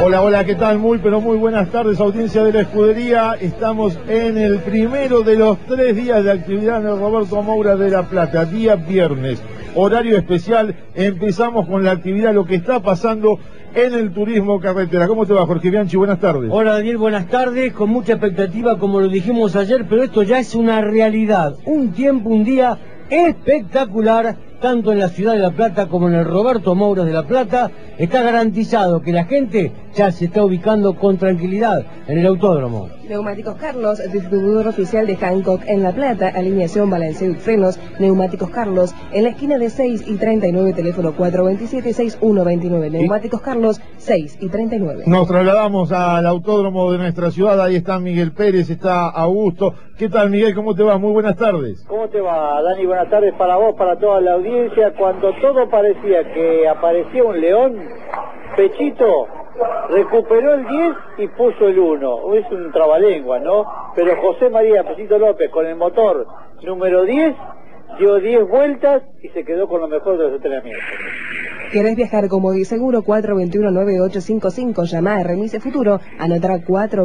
Hola, hola, ¿qué tal? Muy, pero muy buenas tardes, audiencia de la Escudería. Estamos en el primero de los 3 días de actividad en el Roberto Moura de La Plata, día viernes, horario especial. Empezamos con la actividad, lo que está pasando en el turismo carretera. ¿Cómo te va, Jorge Bianchi? Buenas tardes. Hola, Daniel, buenas tardes. Con mucha expectativa, como lo dijimos ayer, pero esto ya es una realidad. Un tiempo, un día espectacular, tanto en la ciudad de La Plata como en el Roberto Moura de La Plata. Está garantizado que la gente ya se está ubicando con tranquilidad en el autódromo. Neumáticos Carlos, distribuidor oficial de Hancock en La Plata, alineación, balanceo y frenos. Neumáticos Carlos, en la esquina de 6 y 39, teléfono 427-6129. Neumáticos Carlos, 6 y 39. Nos trasladamos al autódromo de nuestra ciudad. Ahí está Miguel Pérez, está Augusto. ¿Qué tal, Miguel? ¿Cómo te va? Muy buenas tardes. ¿Cómo te va, Dani? Buenas tardes para vos, para toda la audiencia. Cuando todo parecía que aparecía un león, Pechito recuperó el 10 y puso el 1. Es un trabalengua, ¿no? Pero José María Pechito López, con el motor número 10, dio 10 vueltas y se quedó con lo mejor de los entrenamientos. ¿Querés viajar con Modiseguro? 421-9855. Llama a Remise Futuro. Anotará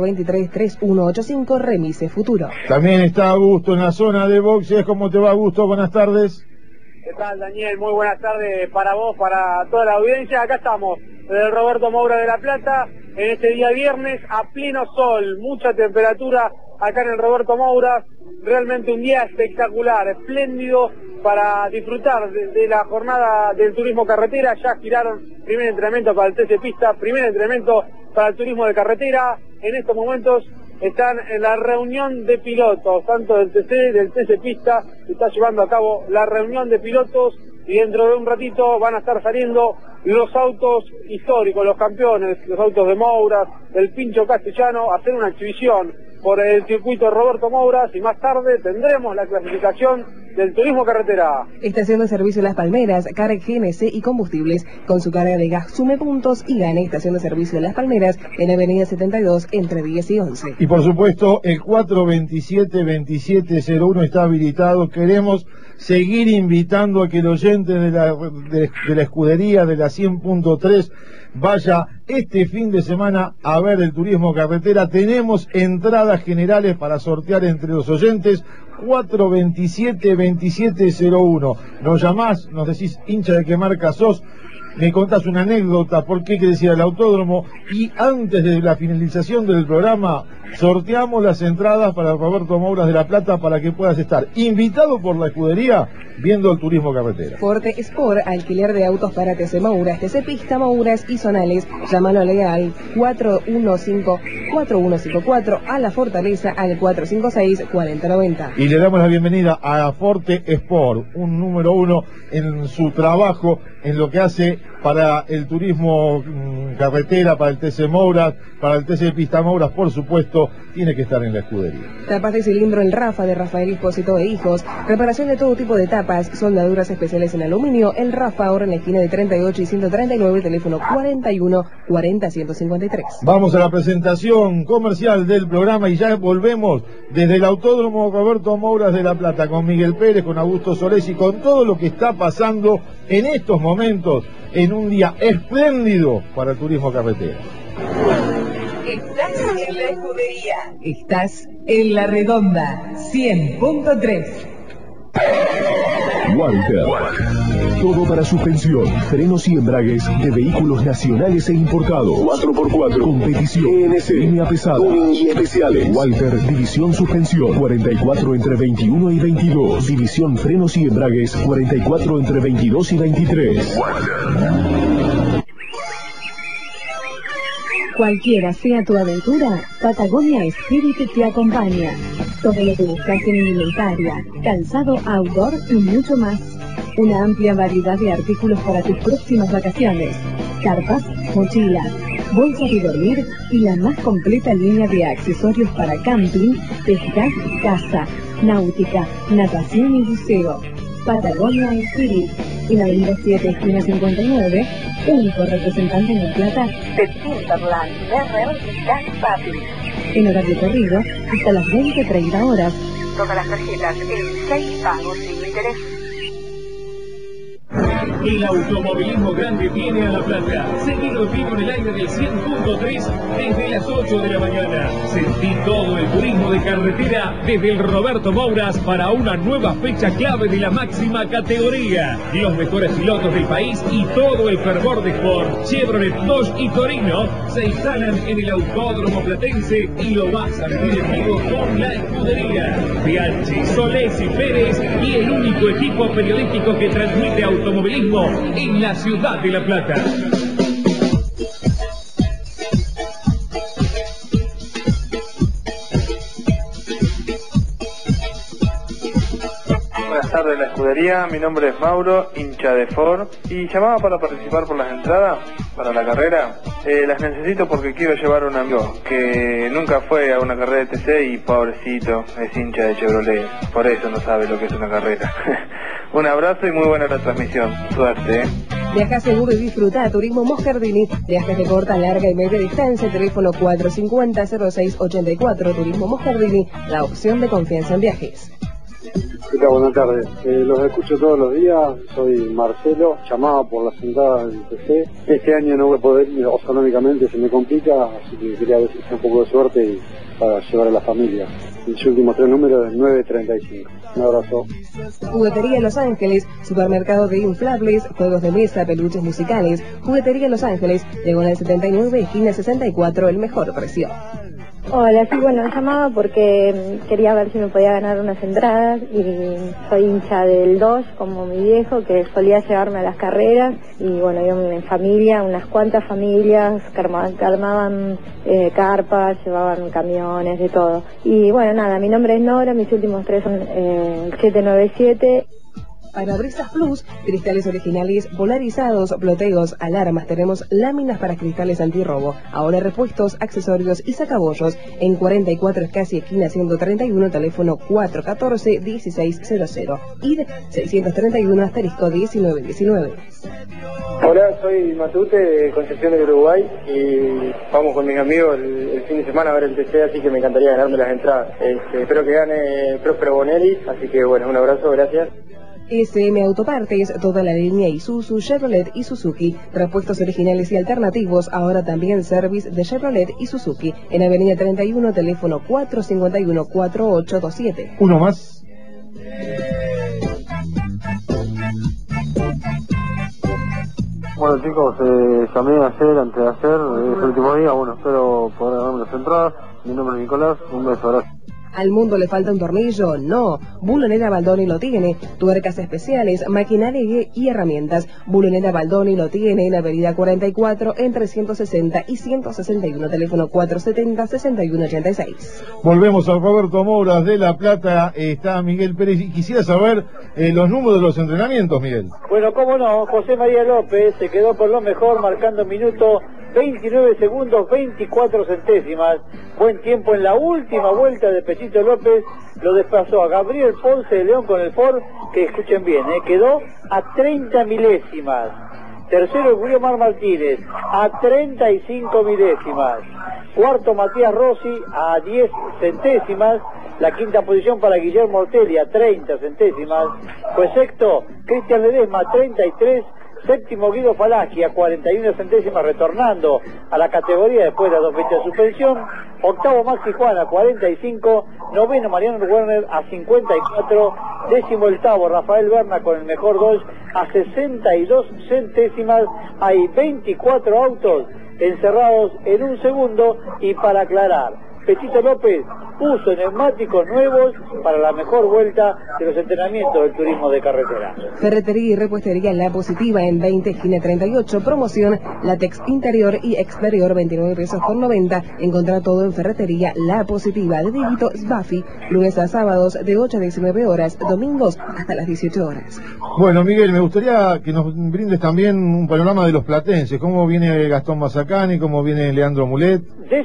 423-3185. Remise Futuro. También está Augusto en la zona de boxes. ¿Cómo te va, Augusto? Buenas tardes. ¿Qué tal, Daniel? Muy buenas tardes para vos, para toda la audiencia. Acá estamos, en el Roberto Moura de La Plata, en este día viernes, a pleno sol, mucha temperatura acá en el Roberto Moura. Realmente un día espectacular, espléndido para disfrutar de la jornada del turismo carretera. Ya giraron primer entrenamiento para el TC Pista, primer entrenamiento para el turismo de carretera. En estos momentos están en la reunión de pilotos, tanto del TC Pista, se está llevando a cabo la reunión de pilotos y dentro de un ratito van a estar saliendo los autos históricos, los campeones, los autos de Moura, del Pincho Castellano, a hacer una exhibición por el circuito Roberto Moura y más tarde tendremos la clasificación del turismo carretera. Estación de servicio Las Palmeras, carga GNC y combustibles. Con su carga de gas sume puntos y gane. Estación de servicio Las Palmeras en Avenida 72 entre 10 y 11. Y por supuesto el 427-2701 está habilitado. Queremos seguir invitando a que el oyente de la escudería de la 100.3 vaya este fin de semana a ver el turismo carretera. Tenemos entradas generales para sortear entre los oyentes. 427-2701. Nos llamás, nos decís hincha de qué marca sos, me contás una anécdota, por qué querés ir al autódromo, y antes de la finalización del programa sorteamos las entradas para el Roberto Moura de La Plata para que puedas estar invitado por la escudería viendo el turismo carretera. Forte Sport, alquiler de autos para TC Mouras, TC Pista, Mouras y Zonales. Llámalo al 415-4154, a La Fortaleza al 456-4090. Y le damos la bienvenida a Forte Sport, un número 1 en su trabajo, en lo que hace para el turismo carretera, para el TC Mouras, para el TC Pista Mouras, por supuesto, tiene que estar en la escudería. Tapas de cilindro El Rafa de Rafael Espósito e Hijos. Reparación de todo tipo de tapas, soldaduras especiales en aluminio. El Rafa, ahora en la esquina de 38 y 139, teléfono 41-40-153. Vamos a la presentación comercial del programa y ya volvemos desde el Autódromo Roberto Moura de La Plata con Miguel Pérez, con Augusto Solés y con todo lo que está pasando en estos momentos en un día espléndido para el turismo carretera. Estás en la escudería. Estás en La Redonda 100.3. Walter. Todo para suspensión, frenos y embragues de vehículos nacionales e importados. 4x4, competición, ENC, línea pesada, tuning y especiales. Walter, división suspensión, 44 entre 21 y 22. División frenos y embragues, 44 entre 22 y 23. Cualquiera sea tu aventura, Patagonia Spirit te acompaña. Todo lo que buscas en indumentaria, calzado outdoor y mucho más. Una amplia variedad de artículos para tus próximas vacaciones. Carpas, mochilas, bolsas de dormir y la más completa línea de accesorios para camping, pesca, caza, náutica, natación y buceo. Patagonia Spirit, en la avenida 7, esquina 59, único representante en La Plata de Timberland, Merrell y Gas Papi. En horario corrido, hasta las 20:30 horas. Todas las tarjetas en 6 pagos sin interés. El automovilismo grande viene a La Plata. Seguido en vivo en el aire del 100.3 desde las 8 de la mañana. Sentí todo el turismo de carretera desde el Roberto Mouras para una nueva fecha clave de la máxima categoría. Los mejores pilotos del país y todo el fervor de Ford, Chevrolet, Dodge y Torino se instalan en el Autódromo Platense y lo vas a vivir en vivo con la escudería. Bianchi, Solés y Pérez y el único equipo periodístico que transmite automovilismo en la ciudad de La Plata. Buenas tardes, la escudería. Mi nombre es Mauro, hincha de Ford, y llamaba para participar por las entradas para la carrera. Las necesito porque quiero llevar a un amigo que nunca fue a una carrera de TC y pobrecito es hincha de Chevrolet, por eso no sabe lo que es una carrera. Un abrazo y muy buena la transmisión. Suerte, Viaja seguro y disfruta Turismo Moscardini. Viajes de corta, larga y media distancia. Teléfono 450-0684. Turismo Moscardini, la opción de confianza en viajes. ¿Qué tal? Buenas tardes. Los escucho todos los días. Soy Marcelo. Llamaba por las entradas del PC. Este año no voy a poder ir, económicamente se me complica, así que quería ver si tengo un poco de suerte y para llevar a la familia. Mis últimos 3 números es 935. Un abrazo. Juguetería Los Ángeles, supermercado de inflables, juegos de mesa, peluches musicales. Juguetería Los Ángeles, diagonal 79, esquina 64, el mejor precio. Hola, sí, bueno, llamaba porque quería ver si me podía ganar unas entradas y soy hincha del Dodge, como mi viejo, que solía llevarme a las carreras, y bueno, yo en familia, unas cuantas familias que armaban carpas, llevaban camiones, de todo. Y bueno, nada, mi nombre es Nora, mis últimos 3 son 797. Parabrisas Plus, cristales originales polarizados, bloteos, alarmas. Tenemos láminas para cristales antirrobo. Ahora repuestos, accesorios y sacabollos. En 44 casi esquina 131, teléfono 414-1600. ID 631 asterisco 1919. Hola, soy Matute de Concepción del Uruguay y vamos con mis amigos el fin de semana a ver el TC, así que me encantaría ganarme las entradas. Espero que gane Próspero Bonelli, así que bueno, un abrazo, gracias. SM Autopartes, toda la línea Isuzu, Chevrolet y Suzuki. Repuestos originales y alternativos, ahora también service de Chevrolet y Suzuki. En Avenida 31, teléfono 451-4827. Uno más. Bueno chicos, llamé ayer, antes de ayer, el último día, bueno, espero poder ganarme las entradas. Mi nombre es Nicolás, un beso, gracias. ¿Al mundo le falta un tornillo? No. Bulonera Baldoni lo tiene. Tuercas especiales, maquinaria y herramientas. Bulonera Baldoni lo tiene en Avenida 44, entre 160 y 161. Teléfono 470-6186. Volvemos al Roberto Mouras de La Plata. Está Miguel Pérez. Y quisiera saber los números de los entrenamientos, Miguel. Bueno, cómo no. José María López se quedó por lo mejor, marcando minuto 29 segundos 24 centésimas. Buen tiempo en la última vuelta de Pechito López. Lo desplazó a Gabriel Ponce de León con el Ford, que escuchen bien, quedó a 30 milésimas. Tercero Julio Mar Martínez a 35 milésimas. Cuarto Matías Rossi a 10 centésimas. La quinta posición para Guillermo Ortelli a 30 centésimas. Fue sexto Cristian Ledesma a 33. Séptimo Guido Falaschi a 41 centésimas, retornando a la categoría después de las 2 fechas de suspensión. Octavo Maxi Juan a 45. Noveno Mariano Werner a 54. Décimo octavo Rafael Berna con el mejor Dodge a 62 centésimas. Hay 24 autos encerrados en un segundo. Y para aclarar, Pechito López puso neumáticos nuevos para la mejor vuelta de los entrenamientos del turismo de carretera. Ferretería y repuestería La Positiva en 20, esquina 38. Promoción látex interior y exterior 29 pesos por 90. Encontrá todo en Ferretería La Positiva de Dieguito Sbaffi. Lunes a sábados de 8 a 19 horas. Domingos hasta las 18 horas. Bueno, Miguel, me gustaría que nos brindes también un panorama de los platenses. ¿Cómo viene Gastón Mazacani? ¿Cómo viene Leandro Mulet?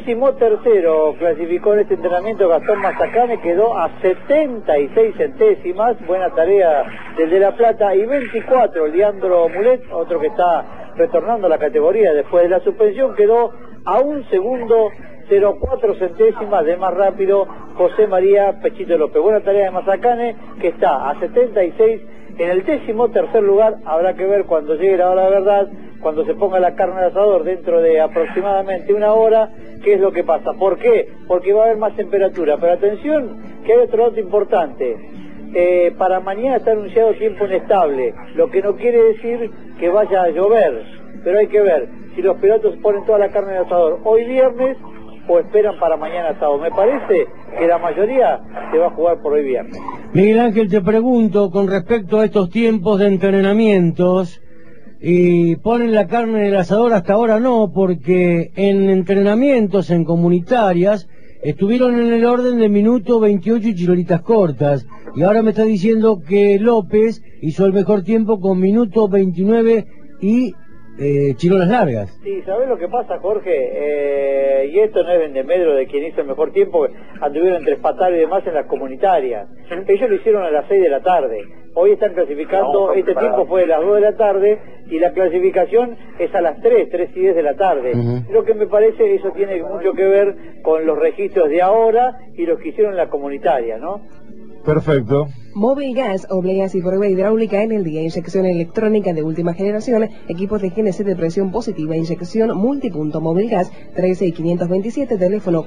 13º clasificó en este entrenamiento Gastón Mazacane, quedó a 76 centésimas, buena tarea del de La Plata, y 24 Leandro Mulet, otro que está retornando a la categoría después de la suspensión, quedó a 1 segundo 0,4 centésimas de más rápido José María Pechito López. Buena tarea de Mazacane, que está a 76 En el 13º lugar habrá que ver cuando llegue la hora de verdad, cuando se ponga la carne al asador dentro de aproximadamente una hora, qué es lo que pasa. ¿Por qué? Porque va a haber más temperatura. Pero atención, que hay otro dato importante. Para mañana está anunciado tiempo inestable, lo que no quiere decir que vaya a llover, pero hay que ver si los pilotos ponen toda la carne al asador hoy viernes o esperan para mañana sábado. Me parece que la mayoría se va a jugar por hoy viernes. Miguel Ángel, te pregunto con respecto a estos tiempos de entrenamientos, y ponen la carne en el asador, hasta ahora no, porque en entrenamientos, en comunitarias, estuvieron en el orden de minuto 28 y chirolitas cortas, y ahora me está diciendo que López hizo el mejor tiempo con minuto 29 y chirolas largas. Sí, ¿sabés lo que pasa, Jorge? Y esto no es vendemedro de quien hizo el mejor tiempo, anduvieron entre Espatar y demás en las comunitarias. Ellos lo hicieron a las 6 de la tarde. Hoy están clasificando, este tiempo fue de las 2 de la tarde y la clasificación es a las 3 y 10 de la tarde. Lo que me parece, eso tiene mucho que ver con los registros de ahora y los que hicieron en la comunitaria, ¿no? Perfecto. Móvil Gas, obleas y prueba hidráulica en el día, inyección electrónica de última generación, equipos de GNC de presión positiva, inyección multipunto. Móvil Gas, 13 y 527, teléfono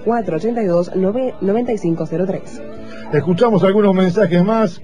482-9503. Escuchamos algunos mensajes más,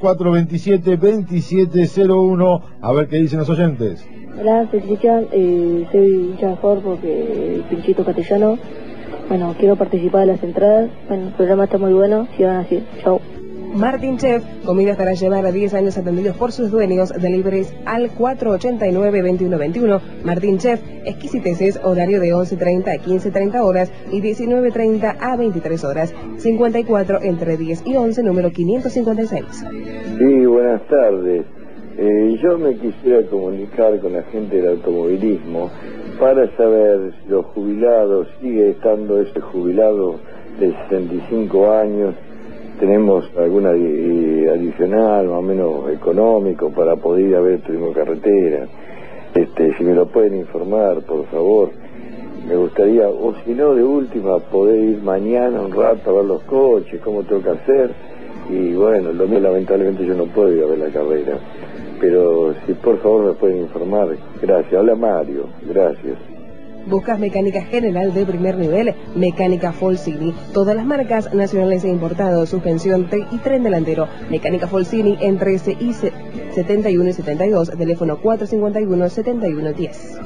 427-2701, a ver qué dicen los oyentes. Hola, soy Cristian, soy hincha de Ford porque Pinchito Castellano. Bueno, quiero participar de las entradas. Bueno, el programa está muy bueno, sigan así. Chau. Martín Chef, comidas para llevar a 10 años atendidos por sus dueños, deliveries al 489-2121. Martín Chef, exquisiteces, horario de 11:30 a 15:30 horas y 19:30 a 23 horas. 54 entre 10 y 11, número 556. Sí, buenas tardes. Yo me quisiera comunicar con la gente del automovilismo para saber si los jubilados, sigue estando ese jubilado de 65 años, tenemos alguna adicional, más o menos económico, para poder ir a ver turismo carretera. Si me lo pueden informar, por favor, me gustaría, o si no, de última, poder ir mañana un rato a ver los coches, cómo tengo que hacer. Y bueno, el domingo lamentablemente yo no puedo ir a ver la carrera, pero si por favor me pueden informar. Gracias. Habla Mario. Gracias. ¿Buscas mecánica general de primer nivel? Mecánica Folsini. Todas las marcas nacionales e importados, suspensión y tren delantero. Mecánica Folsini en 13 y 71 y 72, teléfono 451-7110.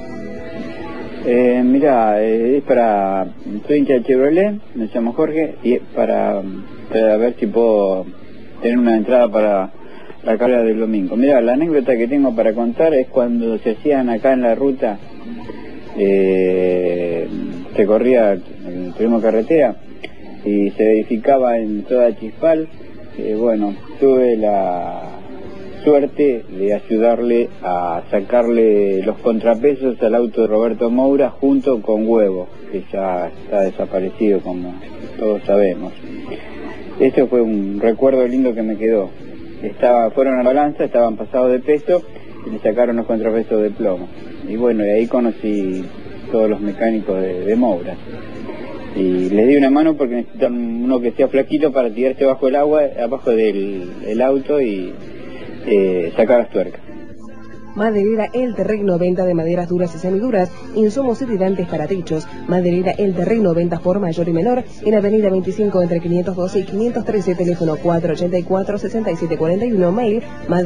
Mira, es para... Soy hincha de Chevrolet, me llamo Jorge, y es para ver si puedo tener una entrada para la carrera del domingo. Mira, la anécdota que tengo para contar es cuando se hacían acá en la ruta, se corría el turismo carretera y se verificaba en toda Chispal. Bueno, tuve la suerte de ayudarle a sacarle los contrapesos al auto de Roberto Moura junto con Huevo, que ya está desaparecido, como todos sabemos. Eso fue un recuerdo lindo que me quedó. Fueron a la balanza, estaban pasados de peso y le sacaron los contrapesos de plomo. Y bueno, y ahí conocí todos los mecánicos de Moura. Y les di una mano porque necesitan uno que sea flaquito para tirarse bajo el agua, abajo del auto y sacar las tuercas. Maderera El Terreno, venta de maderas duras y semiduras, insumos y tirantes para techos. Maderera El Terreno, ventas por mayor y menor, en Avenida 25 entre 512 y 513, teléfono 484-6741, mail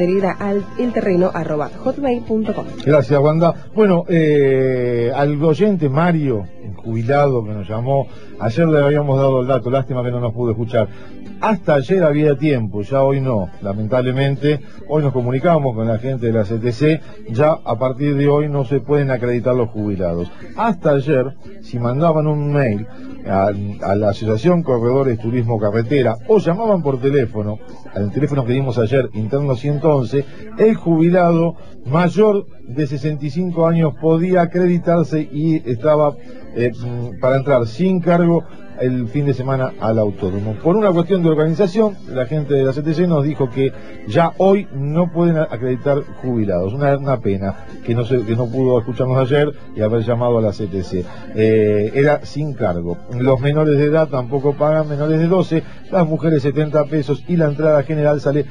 madereraelterreno@hotmail.com. Gracias, Wanda. Bueno, al oyente Mario, jubilado que nos llamó, ayer le habíamos dado el dato, lástima que no nos pudo escuchar. Hasta ayer había tiempo, ya hoy no, lamentablemente. Hoy nos comunicamos con la gente de la CTC, ya a partir de hoy no se pueden acreditar los jubilados. Hasta ayer, si mandaban un mail a la Asociación Corredores Turismo Carretera o llamaban por teléfono, al teléfono que dimos ayer, interno 111, el jubilado mayor de 65 años podía acreditarse y estaba para entrar sin cargo el fin de semana al autódromo. Por una cuestión de organización, la gente de la CTC nos dijo que ya hoy no pueden acreditar jubilados. Una pena que no pudo escucharnos ayer y haber llamado a la CTC. Era sin cargo. Los menores de edad tampoco pagan, menores de 12, las mujeres 70 pesos y la entrada general sale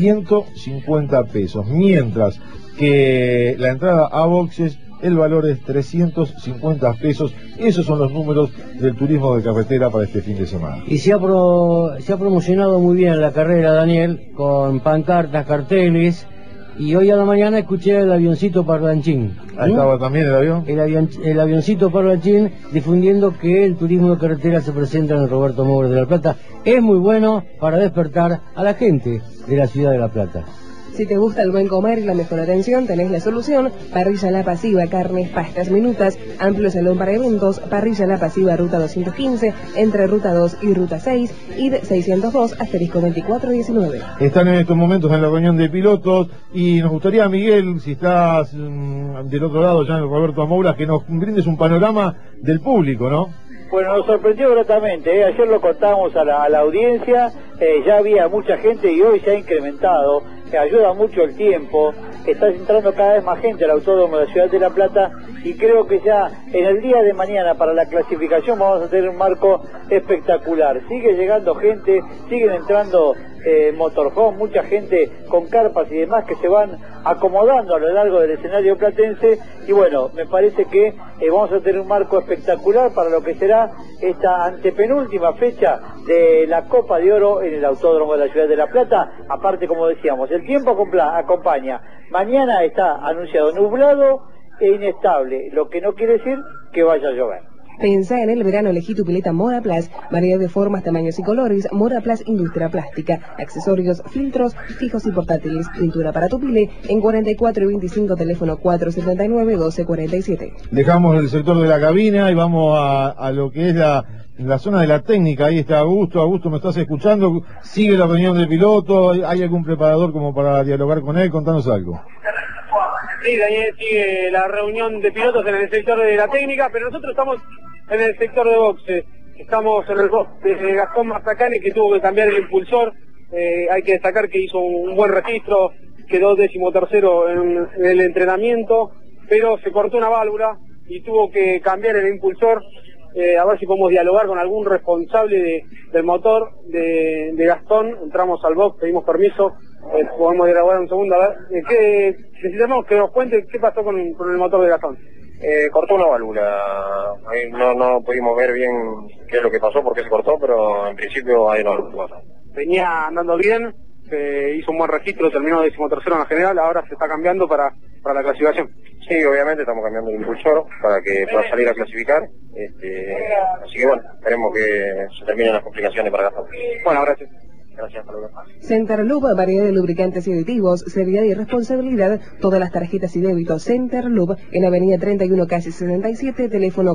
150 pesos. Mientras que la entrada a boxes, el valor es 350 pesos. Esos son los números del turismo de carretera para este fin de semana. Y se ha promocionado muy bien la carrera, Daniel, con pancartas, carteles, y hoy a la mañana escuché el avioncito parlanchín. Ahí estaba también el avión. El avioncito parlanchín difundiendo que el turismo de carretera se presenta en el Roberto Moura de La Plata. Es muy bueno para despertar a la gente de la ciudad de La Plata. Si te gusta el buen comer y la mejor atención, tenés la solución. Parrilla La Pasiva, carnes, pastas, minutas, amplio salón para eventos. Parrilla La Pasiva, ruta 215, entre ruta 2 y ruta 6, ID 602, asterisco 2419. Están en estos momentos en la reunión de pilotos y nos gustaría, Miguel, si estás del otro lado ya en el Roberto Moura, que nos brindes un panorama del público, ¿no? Bueno, nos sorprendió gratamente, ayer lo contábamos a la audiencia, ya había mucha gente y hoy se ha incrementado, ayuda mucho el tiempo, está entrando cada vez más gente al autódromo de la ciudad de La Plata y creo que ya en el día de mañana para la clasificación vamos a tener un marco espectacular. Sigue llegando gente, siguen entrando motorhome, mucha gente con carpas y demás que se van acomodando a lo largo del escenario platense y bueno, me parece que vamos a tener un marco espectacular para lo que será esta antepenúltima fecha de la Copa de Oro en el autódromo de la ciudad de La Plata. Aparte, como decíamos, el tiempo acompaña. Mañana está anunciado nublado e inestable, lo que no quiere decir que vaya a llover. Pensá en el verano, elegí tu pileta Moraplas, variedad de formas, tamaños y colores. Moraplas, industria plástica, accesorios, filtros, fijos y portátiles, pintura para tu pile, en 44 y 25, teléfono 479-1247. Dejamos el sector de la cabina y vamos a lo que es la zona de la técnica. Ahí está Augusto. Augusto, ¿me estás escuchando? ¿Sigue la reunión de piloto? ¿Hay algún preparador como para dialogar con él? Contanos algo. Sí, Daniel, sigue la reunión de pilotos en el sector de la técnica, pero nosotros estamos en el sector de boxes. Estamos en el box de Gastón Mazacane, que tuvo que cambiar el impulsor. Hay que destacar que hizo un buen registro, quedó 13º en el entrenamiento, pero se cortó una válvula y tuvo que cambiar el impulsor. A ver si podemos dialogar con algún responsable del motor de Gastón. Entramos al box, pedimos permiso, podemos dialogar un segundo. A ver, necesitamos que nos cuente qué pasó con el motor de Gastón. Cortó una válvula, no pudimos ver bien qué es lo que pasó, por qué se cortó, pero en principio ahí no pasó. Venía andando bien, hizo un buen registro, terminó 13º en la general, ahora se está cambiando para la clasificación. Sí, obviamente estamos cambiando el impulsor para que pueda salir a clasificar, así que bueno, esperemos que se terminen las complicaciones para Gastón. Bueno, gracias. Gracias, Pablo. Centerloop, variedad de lubricantes y aditivos, seriedad y responsabilidad, todas las tarjetas y débitos. Centerloop, en Avenida 31, casi 67, teléfono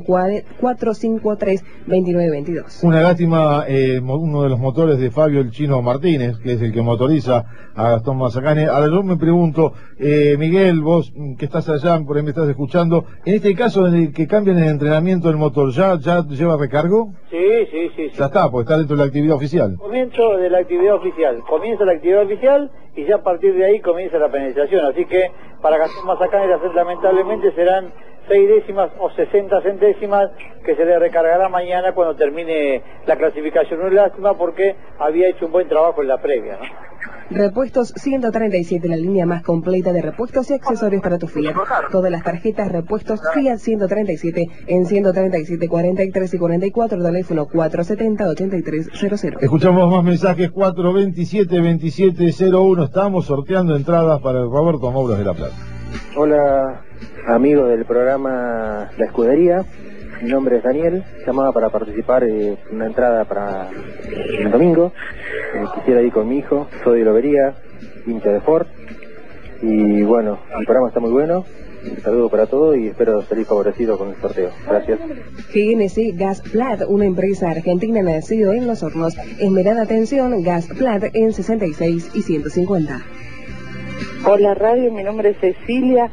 453-2922. Una lástima, uno de los motores de Fabio el Chino Martínez, que es el que motoriza a Gastón Mazacane. Ahora yo me pregunto, Miguel, vos que estás allá, por ahí me estás escuchando, en este caso en el que cambian el entrenamiento del motor, ¿ya lleva recargo? Sí. Ya está, porque está dentro de la actividad oficial. Comienza la actividad oficial y ya a partir de ahí comienza la penalización, así que para Gastón Mazacane lamentablemente serán 6 décimas o 60 centésimas que se le recargará mañana cuando termine la clasificación. Una lástima porque había hecho un buen trabajo en la previa, ¿no? Repuestos 137, la línea más completa de repuestos y accesorios para tu Fiat. Todas las tarjetas repuestos Fiat 137 en 137, 43 y 44, teléfono 470-8300. Escuchamos más mensajes, 427-2701. Estamos sorteando entradas para el Roberto Moura de La Plata. Hola, amigos del programa La Escudería. Mi nombre es Daniel, llamaba para participar en una entrada para el domingo. Quisiera ir con mi hijo, soy de Lobería, hincha de Ford. Y bueno, el programa está muy bueno. Un saludo para todos y espero salir favorecido con el sorteo. Gracias. GNC Gas Plat, una empresa argentina nacida en Los Hornos. Esmerada atención, Gas Plat en 66 y 150. Hola radio, mi nombre es Cecilia.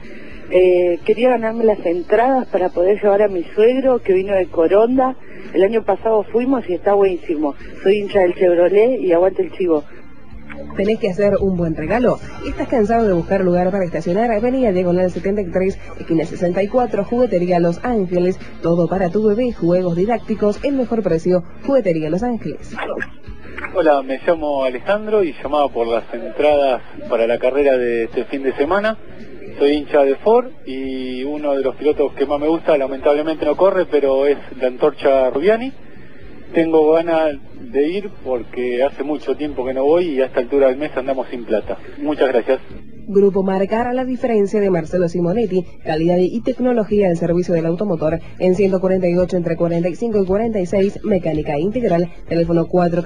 Quería ganarme las entradas para poder llevar a mi suegro que vino de Coronda. El año pasado fuimos y está buenísimo. Soy hincha del Chevrolet y aguante el chivo. ¿Tenés que hacer un buen regalo? ¿Estás cansado de buscar lugar para estacionar? Vení a Diagonal 73, esquina 64, Juguetería Los Ángeles. Todo para tu bebé, juegos didácticos, el mejor precio, Juguetería Los Ángeles. Hola, me llamo Alejandro y llamaba por las entradas para la carrera de este fin de semana. Soy hincha de Ford y uno de los pilotos que más me gusta, lamentablemente no corre, pero es la Antorcha Rubiani. Tengo ganas de ir porque hace mucho tiempo que no voy y a esta altura del mes andamos sin plata. Muchas gracias. Grupo Marcar, la diferencia de Marcelo Simonetti, calidad y tecnología al servicio del automotor, en 148 entre 45 y 46, mecánica integral, teléfono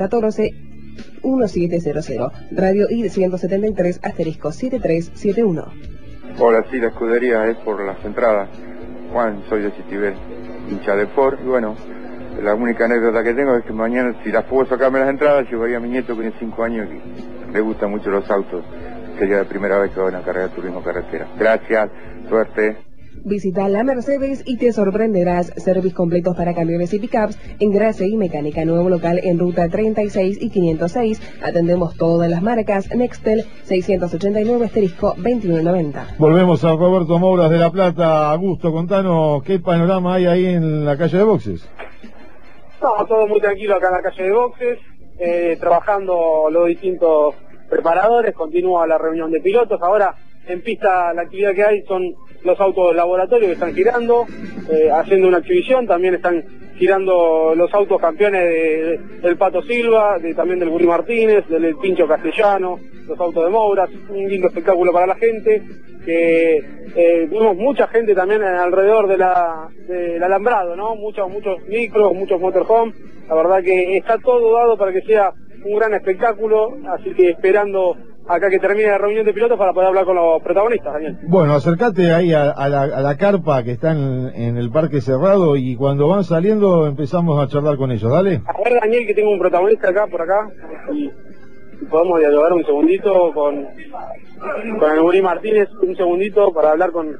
414-1700, radio ID 173 *7371. Hola, sí, la escudería es por las entradas. Juan, soy de Chitibel, hincha de Ford, y bueno, la única anécdota que tengo es que mañana, si las puedo sacarme las entradas, llevaría a mi nieto que tiene 5 años y le gustan mucho los autos. Sería la primera vez que va a una carrera de turismo carretera. Gracias, suerte. Visita la Mercedes y te sorprenderás. Servicios completos para camiones y pickups en Gracia y Mecánica, nuevo local en ruta 36 y 506. Atendemos todas las marcas. Nextel 689 * 2190. Volvemos a Roberto Mouras de La Plata. Augusto, contanos qué panorama hay ahí en la calle de boxes. No, todo muy tranquilo acá en la calle de boxes, trabajando los distintos preparadores, continúa la reunión de pilotos. Ahora en pista la actividad que hay son los autos de laboratorio que están girando, haciendo una exhibición. También están girando los autos campeones del Pato Silva, también del Guri Martínez, del Pincho Castellano, los autos de Mouras. Un lindo espectáculo para la gente, que vimos mucha gente también alrededor del alambrado, ¿no? Muchos micros, muchos motorhome. La verdad que está todo dado para que sea un gran espectáculo, así que esperando acá que termine la reunión de pilotos para poder hablar con los protagonistas, Daniel. Bueno, acércate ahí a la carpa que está en el parque cerrado y cuando van saliendo empezamos a charlar con ellos, dale. A ver, Daniel, que tengo un protagonista acá, por acá, y podemos dialogar un segundito con el Guri Martínez, un segundito para hablar con...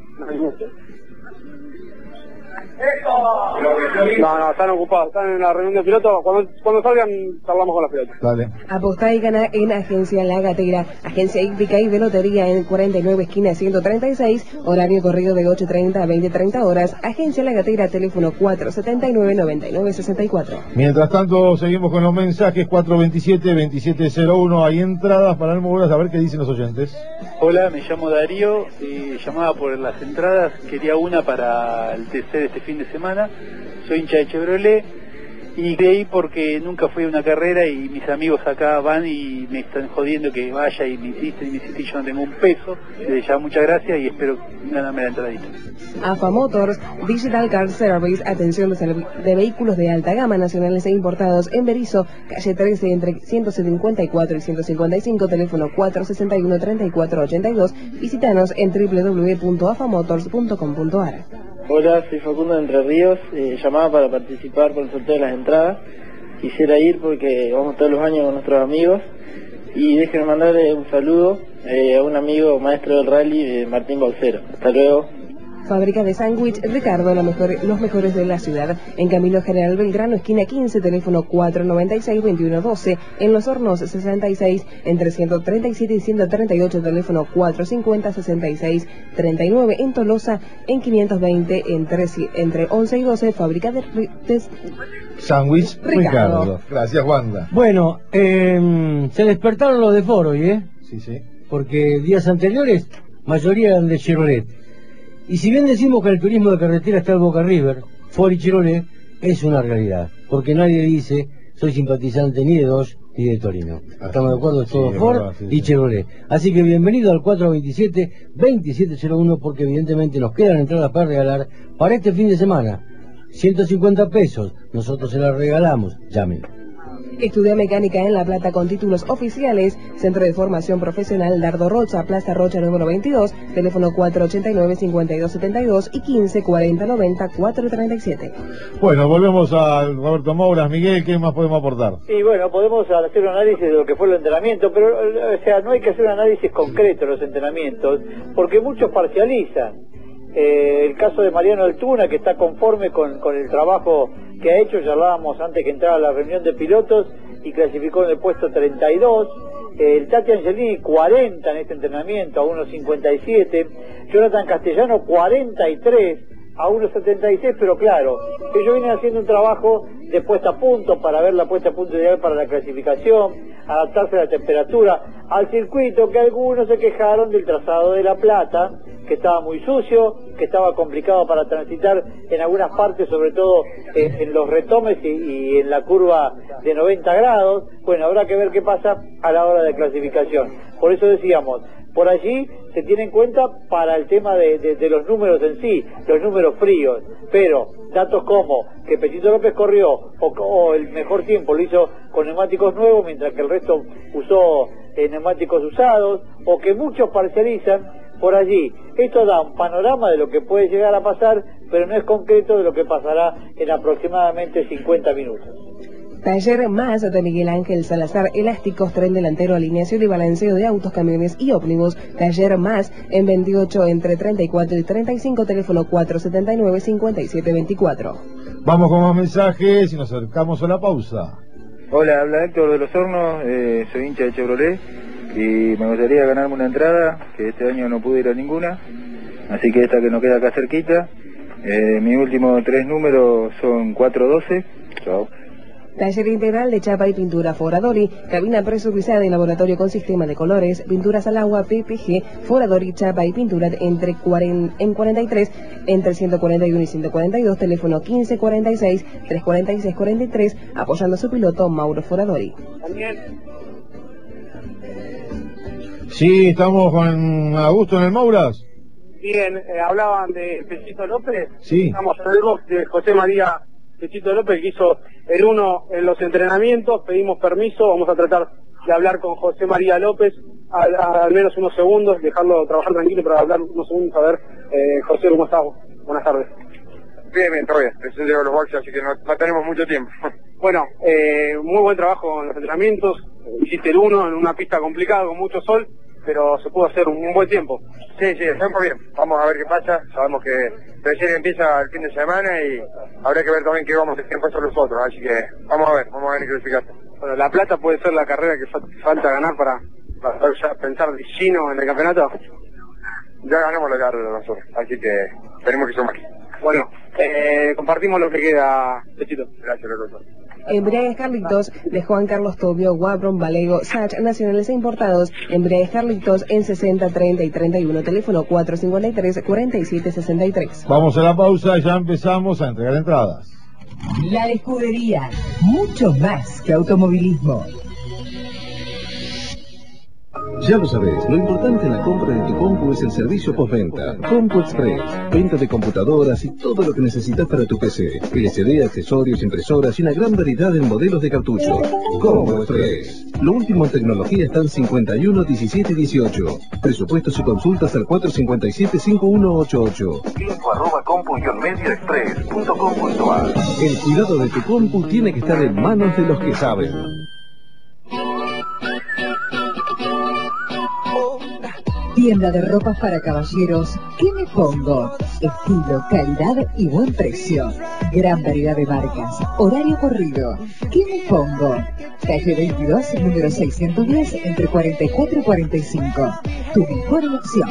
No, están ocupados, están en la reunión de pilotos. Cuando salgan, charlamos con los pilotos. Dale. Apostá y gana en Agencia La Gatera, agencia hípica y de lotería en 49 esquina 136, horario corrido de 8:30 a 20:30 horas. Agencia La Gatera, teléfono 479-9964. Mientras tanto, seguimos con los mensajes. 427-2701. Hay entradas para el Mouras, a ver qué dicen los oyentes. Hola, me llamo Darío y llamaba por las entradas. Quería una para el TC de este fin de semana. Soy hincha de Chevrolet y creí porque nunca fui a una carrera y mis amigos acá van y me están jodiendo que vaya y me insisten y yo no tengo un peso. Les llamo muchas gracias y espero ganarme la entradita. AFA Motors, Digital Car Service, atención de vehículos de alta gama nacionales e importados en Berisso, calle 13 entre 154 y 155, teléfono 461-3482. Visítanos en www.afamotors.com.ar. Hola, soy Facundo de Entre Ríos, llamaba para participar por el sorteo de las entradas. Quisiera ir porque vamos todos los años con nuestros amigos y déjenme mandarle un saludo a un amigo maestro del rally, Martín Baucero. Hasta luego. Fábrica de sándwich Ricardo, los mejores de la ciudad. En Camilo General Belgrano, esquina 15, teléfono 496-2112. En Los Hornos 66, entre 137 y 138, teléfono 450-6639. En Tolosa, en 520, entre 11 y 12, fábrica de sándwich Ricardo. Gracias, Wanda. Bueno, se despertaron los de Ford hoy, Sí, sí. Porque días anteriores, mayoría eran de Chevrolet. Y si bien decimos que el turismo de carretera está en Boca River, Ford y Chevrolet es una realidad, porque nadie dice soy simpatizante ni de Dodge ni de Torino. Estamos de acuerdo, es todo Ford y Chevrolet. Así que bienvenido al 427-2701, porque evidentemente nos quedan entradas para regalar para este fin de semana. 150 pesos, nosotros se las regalamos. Llamen. Estudia mecánica en La Plata con títulos oficiales. Centro de Formación Profesional Dardo Rocha, Plaza Rocha número 22, teléfono 489-5272 y 15-40-90-437. Bueno, volvemos al Roberto Mouras. Miguel, ¿qué más podemos aportar? Sí, bueno, podemos hacer un análisis de lo que fue el entrenamiento, pero, o sea, no hay que hacer un análisis concreto de los entrenamientos, porque muchos parcializan. El caso de Mariano Altuna, que está conforme con el trabajo que ha hecho, ya hablábamos antes que entrara a la reunión de pilotos y clasificó en el puesto 32. El Tati Angelini 40 en este entrenamiento a 1.57, Jonathan Castellano 43 a 1.76, pero claro, ellos vienen haciendo un trabajo de puesta a punto para ver la puesta a punto ideal para la clasificación, adaptarse a la temperatura, al circuito, que algunos se quejaron del trazado de La Plata, que estaba muy sucio, que estaba complicado para transitar en algunas partes, sobre todo en los retomes y en la curva de 90 grados. Bueno, habrá que ver qué pasa a la hora de clasificación. Por eso decíamos, por allí se tiene en cuenta para el tema de los números en sí, los números fríos, pero datos como que Pechito López corrió o el mejor tiempo lo hizo con neumáticos nuevos, mientras que el resto usó neumáticos usados, o que muchos parcializan por allí. Esto da un panorama de lo que puede llegar a pasar, pero no es concreto de lo que pasará en aproximadamente 50 minutos. Taller Más de Miguel Ángel Salazar, elásticos, tren delantero, alineación y balanceo de autos, camiones y ómnibus. Taller Más en 28 entre 34 y 35, teléfono 479-5724. Vamos con más mensajes y nos acercamos a la pausa. Hola, habla Héctor de los Hornos, soy hincha de Chevrolet y me gustaría ganarme una entrada, que este año no pude ir a ninguna, así que esta que nos queda acá cerquita. Mis últimos 3 números son 412. Chao. Taller integral de chapa y pintura Foradori, cabina presurizada y laboratorio con sistema de colores, pinturas al agua PPG, Foradori, chapa y pintura en 43, entre 141 y 142, teléfono 1546-346-43, apoyando a su piloto Mauro Foradori. Sí, estamos con Augusto en el Mouras. Bien, hablaban de Pechito López. Sí. Estamos en el box de José María Pechito López, que hizo el 1 en los entrenamientos. Pedimos permiso, vamos a tratar de hablar con José María López al menos unos segundos, dejarlo trabajar tranquilo para hablar unos segundos. A ver, José, ¿cómo estás? Buenas tardes. Bien, todo bien. Recién llego a los boxes, así que no tenemos mucho tiempo. Bueno, muy buen trabajo en los entrenamientos. Hiciste el 1 en una pista complicada con mucho sol, pero se pudo hacer un buen tiempo. Sí, el tiempo bien. Vamos a ver qué pasa. Sabemos que recién empieza el fin de semana y habrá que ver también qué vamos a hacer los otros. Así que vamos a ver qué clasificaste. Bueno, La Plata puede ser la carrera que falta ganar para ya pensar de lleno en el campeonato. Ya ganamos la carrera nosotros, así que tenemos que sumar. Bueno, compartimos lo que queda, Pechito. Gracias, doctor. Embriagues Carlitos de Juan Carlos Tobio, Guabron, Valego, Sach, nacionales e importados. Embriagues Carlitos en 60, 30 y 31, teléfono 453-4763. Vamos a la pausa y ya empezamos a entregar entradas. La escudería, mucho más que automovilismo. Ya lo sabés, lo importante en la compra de tu compu es el servicio postventa. Compu Express, venta de computadoras y todo lo que necesitas para tu PC. LCD, accesorios, impresoras y una gran variedad en modelos de cartucho. Compu Express. Lo último en tecnología está en 51 17 18. Presupuestos y consultas al 457-5188. info@compu-medioexpress.com.ar. El cuidado de tu compu tiene que estar en manos de los que saben. Tienda de ropas para caballeros. ¿Qué me pongo? Estilo, calidad y buen precio. Gran variedad de marcas. Horario corrido. ¿Qué me pongo? Calle 22, número 610, entre 44 y 45. Tu mejor elección.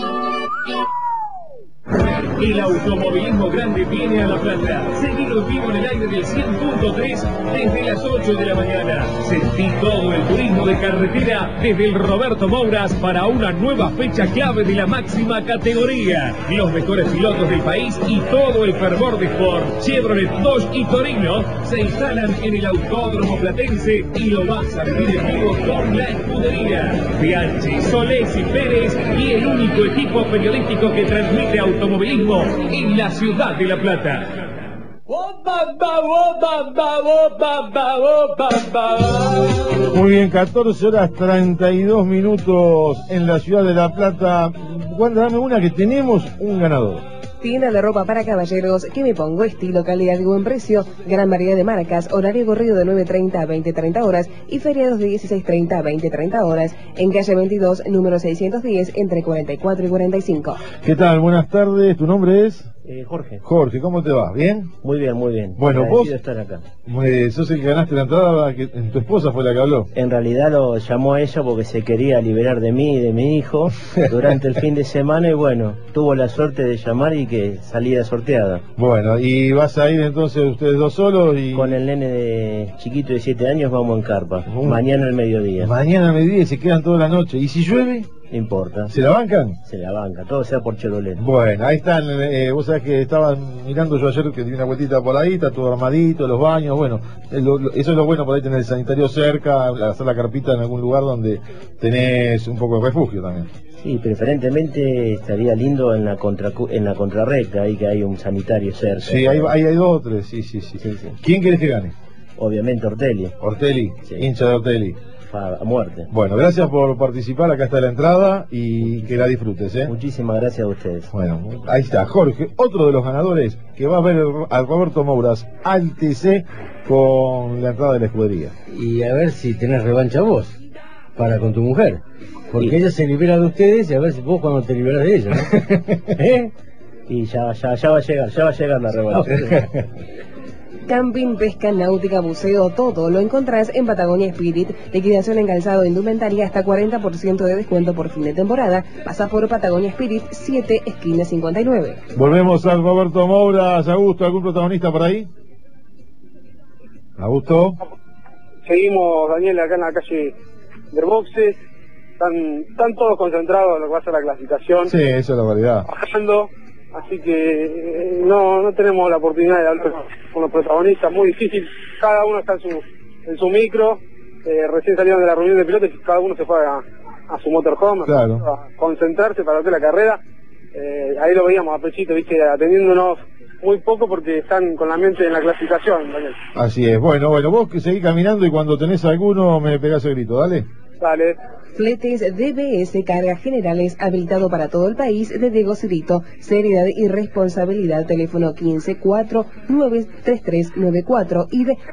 El automovilismo grande viene a La Plata. Seguido vivo en el aire del 100.3 desde las 8 de la mañana. Sentí todo el turismo de carretera desde el Roberto Mouras para una nueva fecha clave de la máxima categoría. Los mejores pilotos del país y todo el fervor de Ford, Chevrolet, Dodge y Torino se instalan en el Autódromo Platense y lo vas a vivir en vivo con la escudería. Bianchi, Solés y Pérez y el único equipo periodístico que transmite automovilismo en la ciudad de La Plata. Muy bien, 14 horas 32 minutos en la ciudad de La Plata. Wanda, dame una que tenemos un ganador. Tienda de ropa para caballeros, que me pongo estilo, calidad y buen precio, gran variedad de marcas, horario corrido de 9:30 a 20:30 horas y feriados de 16:30 a 20:30 horas, en calle 22, número 610, entre 44 y 45. ¿Qué tal? Buenas tardes, ¿tu nombre es? Jorge. Jorge, ¿cómo te va? ¿Bien? Muy bien, muy bien. Bueno, vos de estar acá. Sos el que ganaste la entrada, que tu esposa fue la que habló. En realidad lo llamó a ella porque se quería liberar de mí y de mi hijo durante el fin de semana y bueno, tuvo la suerte de llamar y que salía sorteada. Bueno, ¿y vas a ir entonces ustedes dos solos? Y con el nene de chiquito de 7 años vamos en carpa, mañana al mediodía. Mañana al mediodía y se quedan toda la noche. ¿Y si llueve? No importa. ¿Se la bancan? Se la banca, todo sea por Chevrolet. Bueno, ahí están, vos sabés que estaba mirando yo ayer que di una vueltita por ahí, está todo armadito, los baños, bueno, eso es lo bueno por ahí tener el sanitario cerca, hacer la carpita en algún lugar donde tenés un poco de refugio también. Sí, preferentemente estaría lindo en la contrarrecta, ahí que hay un sanitario cerca. Sí, ahí hay 2 o 3, sí. ¿Quién querés que gane? Obviamente Ortelli. Ortelli, sí. Hincha de Ortelli. A muerte. Bueno, gracias por participar, acá está la entrada y que la disfrutes, ¿eh? Muchísimas gracias a ustedes. Bueno, ahí está, Jorge, otro de los ganadores que va a ver al Roberto Mouras al TC con la entrada de la escudería. Y a ver si tenés revancha vos, para con tu mujer. Porque ella se libera de ustedes y a ver si vos cuando te liberas de ella, ¿no? ¿Eh? Y ya va a llegar la revancha. Camping, pesca, náutica, buceo, todo lo encontrás en Patagonia Spirit. Liquidación en calzado e indumentaria hasta 40% de descuento por fin de temporada. Pasa por Patagonia Spirit, 7, esquina 59. Volvemos al Roberto Mouras. Augusto, ¿algún protagonista por ahí? Augusto. Seguimos, Daniel, acá en la calle del boxes. Están todos concentrados en lo que va a ser la clasificación. Sí, eso es la realidad. Bajando. Así que no tenemos la oportunidad de hablar con los protagonistas, muy difícil, cada uno está en su micro, recién salieron de la reunión de pilotos y cada uno se fue a su motorhome, claro, a concentrarse para hacer la carrera. Ahí lo veíamos a Pechito, viste, atendiéndonos muy poco porque están con la mente en la clasificación, Daniel. Así es, bueno, vos que seguís caminando y cuando tenés alguno me pegás el grito, dale. Dale. Fletes DBS Cargas Generales, habilitado para todo el país, de Diego Cirito. Seriedad y responsabilidad. Teléfono 15493394 y de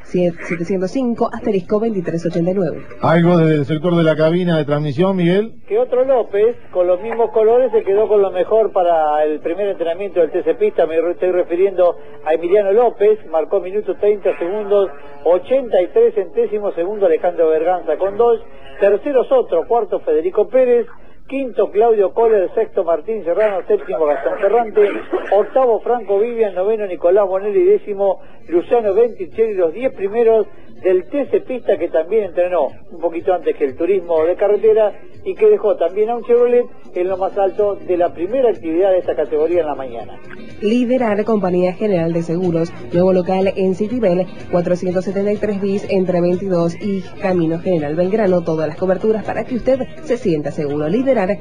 705-2389. ¿Algo del sector de la cabina de transmisión, Miguel? Que otro López, con los mismos colores, se quedó con lo mejor para el primer entrenamiento del TC Pista. Me estoy refiriendo a Emiliano López, marcó minutos 30 segundos, 83 centésimos, segundo Alejandro Berganza con 2, terceros otro, cuarto Federico Pérez, quinto Claudio Kohler, sexto Martín Serrano, séptimo Gastón Ferrante, octavo Franco Vivian, noveno Nicolás Bonelli, décimo Luciano Ventichelli, los 10 primeros del TC Pista, que también entrenó un poquito antes que el turismo de carretera y que dejó también a un Chevrolet en lo más alto de la primera actividad de esta categoría en la mañana. Liderar, Compañía General de Seguros, nuevo local en Citibel, 473 bis entre 22 y Camino General Belgrano, todas las coberturas para que usted se sienta seguro. Liderar,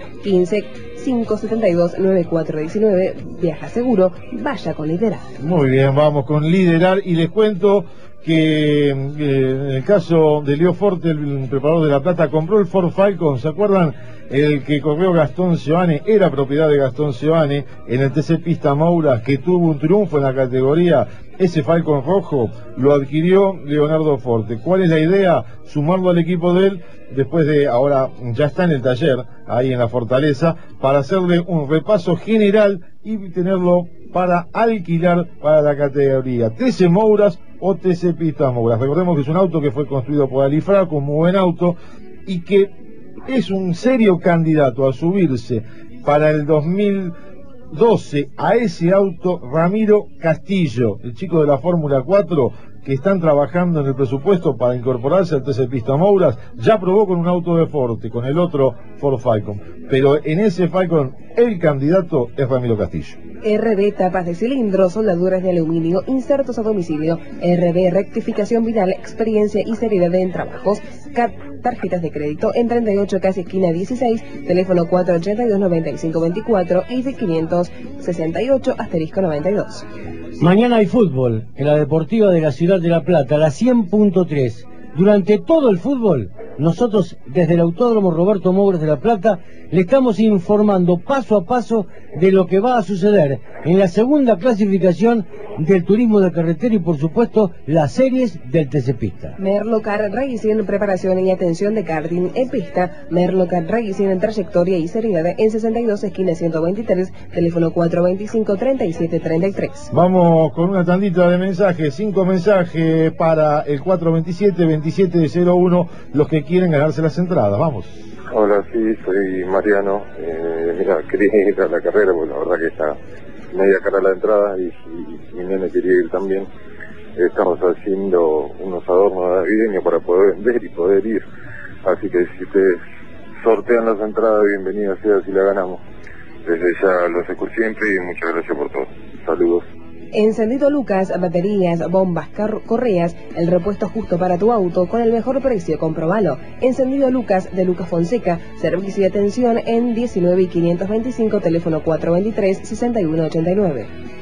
15-572-9419, viaja seguro, vaya con Liderar. Muy bien, vamos con Liderar y les cuento que en el caso de Leo Forte, el preparador de La Plata, compró el Ford Falcon, ¿se acuerdan? El que corrió Gastón Seoane, era propiedad de Gastón Seoane en el TC Pista Mouras, que tuvo un triunfo en la categoría. Ese Falcon rojo lo adquirió Leonardo Forte. ¿Cuál es la idea? Sumarlo al equipo de él, después de, ahora ya está en el taller, ahí en la Fortaleza, para hacerle un repaso general y tenerlo para alquilar para la categoría TC Mouras o TC Pista Mouras. Recordemos que es un auto que fue construido por Alifraco, un muy buen auto, y que es un serio candidato a subirse para el 2012 a ese auto Ramiro Castillo, el chico de la Fórmula 4, que están trabajando en el presupuesto para incorporarse al TC Pista Mouras. Ya probó con un auto de Forte, con el otro Ford Falcon, pero en ese Falcon el candidato es Ramiro Castillo. RB, tapas de cilindro, soldaduras de aluminio, insertos a domicilio. RB, rectificación vital, experiencia y seriedad en trabajos. CAT, tarjetas de crédito en 38, casi esquina 16, teléfono 482-9524 y de 568 *92. Mañana hay fútbol en la Deportiva de la Ciudad de La Plata, la 100.3. Durante todo el fútbol, nosotros desde el Autódromo Roberto Moura de La Plata le estamos informando paso a paso de lo que va a suceder en la segunda clasificación del turismo de carretera y por supuesto las series del TC Pista. Merlo Car Racing, preparación y atención de karting en pista. Merlo Car Racing en trayectoria y seriedad en 62 esquina 123, teléfono 425-3733. Vamos con una tandita de mensajes, 5 mensajes para el 427-2701, los que quieren ganarse las entradas, vamos. Hola, sí, soy Mariano. Mira, quería ir a la carrera, porque la verdad que está media cara la entrada y mi nene quería ir también. Estamos haciendo unos adornos navideños para poder vender y poder ir. Así que si ustedes sortean las entradas, bienvenida sea si la ganamos. Desde ya los escucho siempre y muchas gracias por todo. Saludos. Encendido Lucas, baterías, bombas, correas, el repuesto justo para tu auto con el mejor precio, comprobalo. Encendido Lucas de Lucas Fonseca, servicio y atención en 19 y 525, teléfono 423-6189.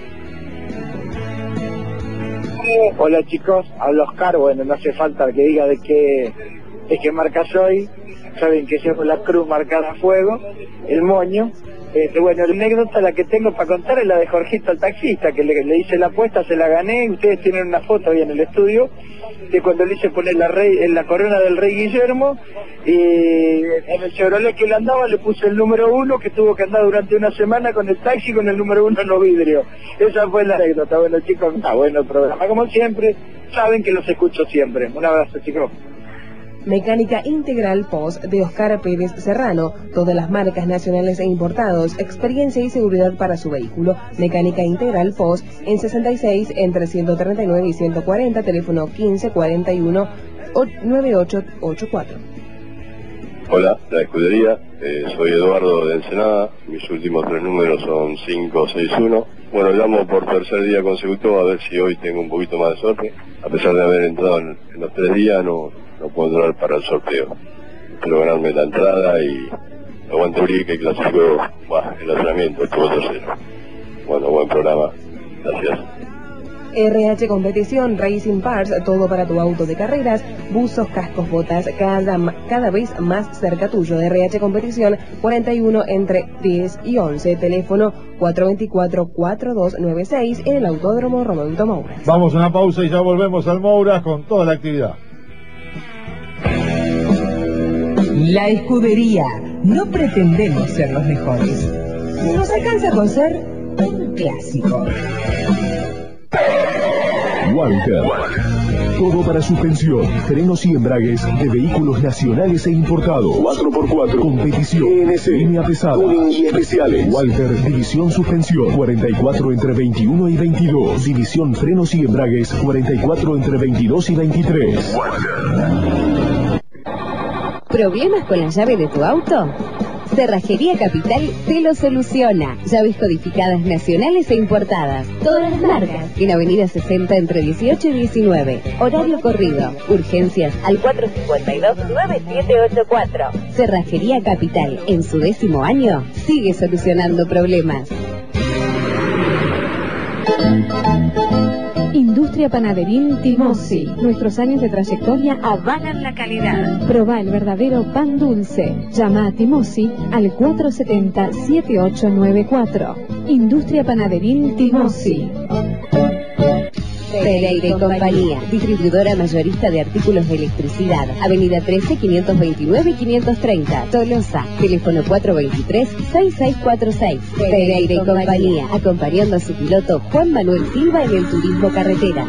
Hola chicos, hablo Oscar. Bueno, no hace falta que diga de qué marca soy. Saben que llevo la cruz marcada a fuego, el moño. Bueno, la anécdota la que tengo para contar es la de Jorgito el taxista, que le hice la apuesta, se la gané. Ustedes tienen una foto ahí en el estudio de cuando le hice poner la corona del rey Guillermo, y en el Chevrolet que él andaba le puse el número 1, que tuvo que andar durante una semana con el taxi con el número 1 en los vidrios. Esa fue la anécdota. Bueno chicos, está bueno el programa como siempre, saben que los escucho siempre. Un abrazo chicos. Mecánica Integral POS de Oscar Pérez Serrano, todas las marcas nacionales e importados, experiencia y seguridad para su vehículo. Mecánica Integral POS en 66 entre 139 y 140, teléfono 1541-9884. Hola, la escudería, soy Eduardo de Ensenada, mis últimos 3 números son 561. Bueno, llamo por tercer día consecutivo a ver si hoy tengo un poquito más de suerte. A pesar de haber entrado en los 3 días, no puedo entrar para el sorteo. Espero ganarme la entrada y aguante Uri, que clasificó el entrenamiento, estuvo tercero. Bueno, buen programa, gracias. RH Competición, Racing Parts, todo para tu auto de carreras, buzos, cascos, botas, cada vez más cerca tuyo. RH Competición, 41 entre 10 y 11, teléfono 424-4296 en el Autódromo Roberto Moura. Vamos a una pausa y ya volvemos al Moura con toda la actividad. La escudería, no pretendemos ser los mejores. Nos alcanza con ser un clásico. Walter. Todo para suspensión, frenos y embragues de vehículos nacionales e importados. 4x4, competición, ENC, línea pesada, tuning y especiales. Walter, división suspensión, 44 entre 21 y 22. División frenos y embragues, 44 entre 22 y 23. ¿Problemas con la llave de tu auto? Cerrajería Capital te lo soluciona. Llaves codificadas nacionales e importadas. Todas las marcas. En Avenida 60 entre 18 y 19. Horario corrido. Urgencias al 452-9784. Cerrajería Capital, en su 10º año, sigue solucionando problemas. Industria Panaderil Timossi. Nuestros años de trayectoria avalan la calidad. Proba el verdadero pan dulce. Llama a Timossi al 470-7894. Industria Panaderil Timossi. Pereira y Compañía, distribuidora mayorista de artículos de electricidad. Avenida 13, 529 y 530. Tolosa, teléfono 423-6646. Pereira y Compañía, acompañando a su piloto Juan Manuel Silva en el turismo carretera.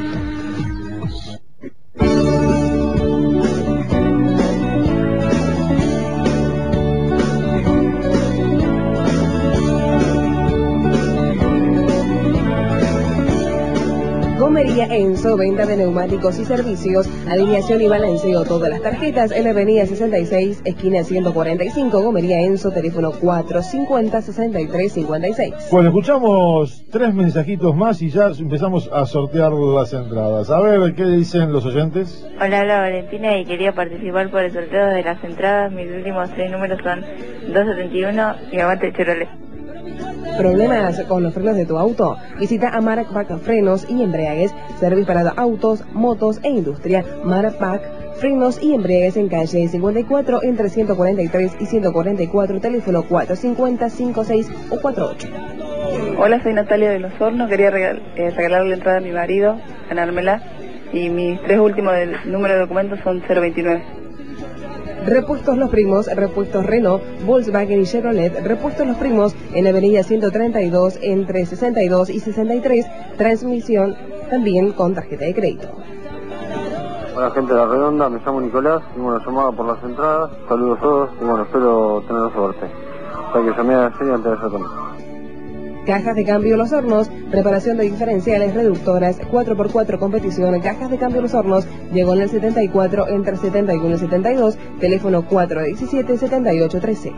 Gomería Enzo, venta de neumáticos y servicios, alineación y balanceo, todas las tarjetas en la avenida 66, esquina 145, Gomería Enzo, teléfono 450-6356. Bueno, escuchamos 3 mensajitos más y ya empezamos a sortear las entradas. A ver, ¿qué dicen los oyentes? Hola, Valentina, y quería participar por el sorteo de las entradas. Mis últimos 3 números son 271 y aguante Chevrolet. ¿Problemas con los frenos de tu auto? Visita a Marpac Frenos y Embriagues, servicio para autos, motos e industria. Marpac Frenos y Embriagues en calle 54 entre 143 y 144, teléfono 450-56 o 48. Hola, soy Natalia de Los Hornos, quería regalarle la entrada a mi marido, ganármela, y mis 3 últimos números de documentos son 029. Repuestos Los Primos, repuestos Renault, Volkswagen y Chevrolet, repuestos Los Primos en la avenida 132 entre 62 y 63, transmisión también con tarjeta de crédito. Hola gente de La Redonda, me llamo Nicolás, tengo una llamada por las entradas, saludos a todos y bueno, espero tener suerte. O sea que llamé a ayer y antes de eso también. Cajas de cambio Los Hornos, reparación de diferenciales, reductoras, 4x4 competición, cajas de cambio Los Hornos, llegó en el 74 entre 71 y 72, teléfono 417-7813.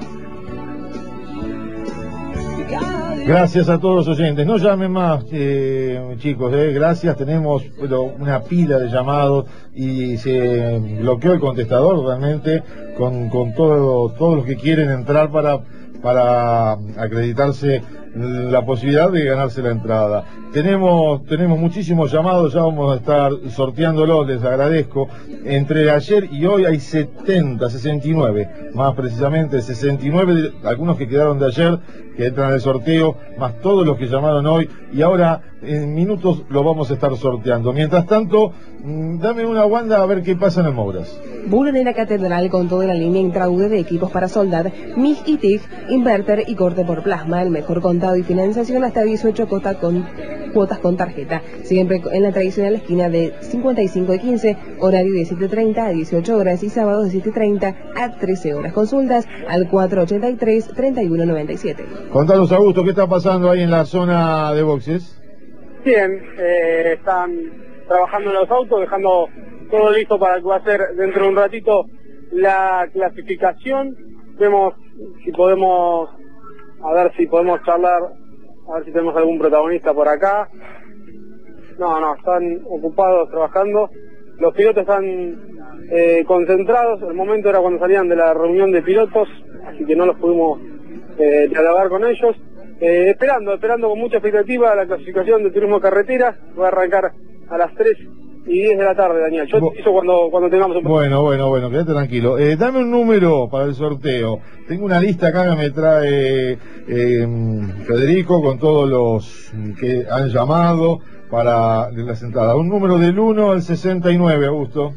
Gracias a todos los oyentes. No llamen más, chicos, gracias. Tenemos una pila de llamados y se bloqueó el contestador realmente con todos los que quieren entrar para acreditarse la posibilidad de ganarse la entrada. Tenemos muchísimos llamados, ya vamos a estar sorteándolos, les agradezco. Entre ayer y hoy hay 69, más precisamente 69, algunos que quedaron de ayer, que entran al sorteo, más todos los que llamaron hoy, y ahora en minutos lo vamos a estar sorteando. Mientras tanto, dame una Wanda a ver qué pasa en el Mouras. Bulen en la Catedral con toda la línea Intraude de equipos para soldar, MIG y TIG, inverter y corte por plasma, el mejor contado y financiación hasta 18 cuotas con tarjeta, siempre en la tradicional esquina de 55 y 15, horario de 7:30 a 18 horas y sábados de 7:30 a 13 horas. Consultas al 483-3197. Contanos, Augusto, ¿qué está pasando ahí en la zona de boxes? Bien, están trabajando en los autos, dejando todo listo para que va a ser dentro de un ratito la clasificación. Vemos si podemos, a ver si podemos charlar, a ver si tenemos algún protagonista por acá. No, están ocupados trabajando. Los pilotos están concentrados. El momento era cuando salían de la reunión de pilotos, así que no los pudimos dialogar con ellos. Esperando con mucha expectativa la clasificación de turismo carretera. Va a arrancar a las 3:10 de la tarde, Daniel. Yo te aviso cuando tengamos un... Bueno, quédate tranquilo. Dame un número para el sorteo. Tengo una lista acá que me trae Federico con todos los que han llamado para las entradas. Un número del 1 al 69, Augusto.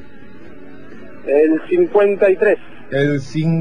El 53. El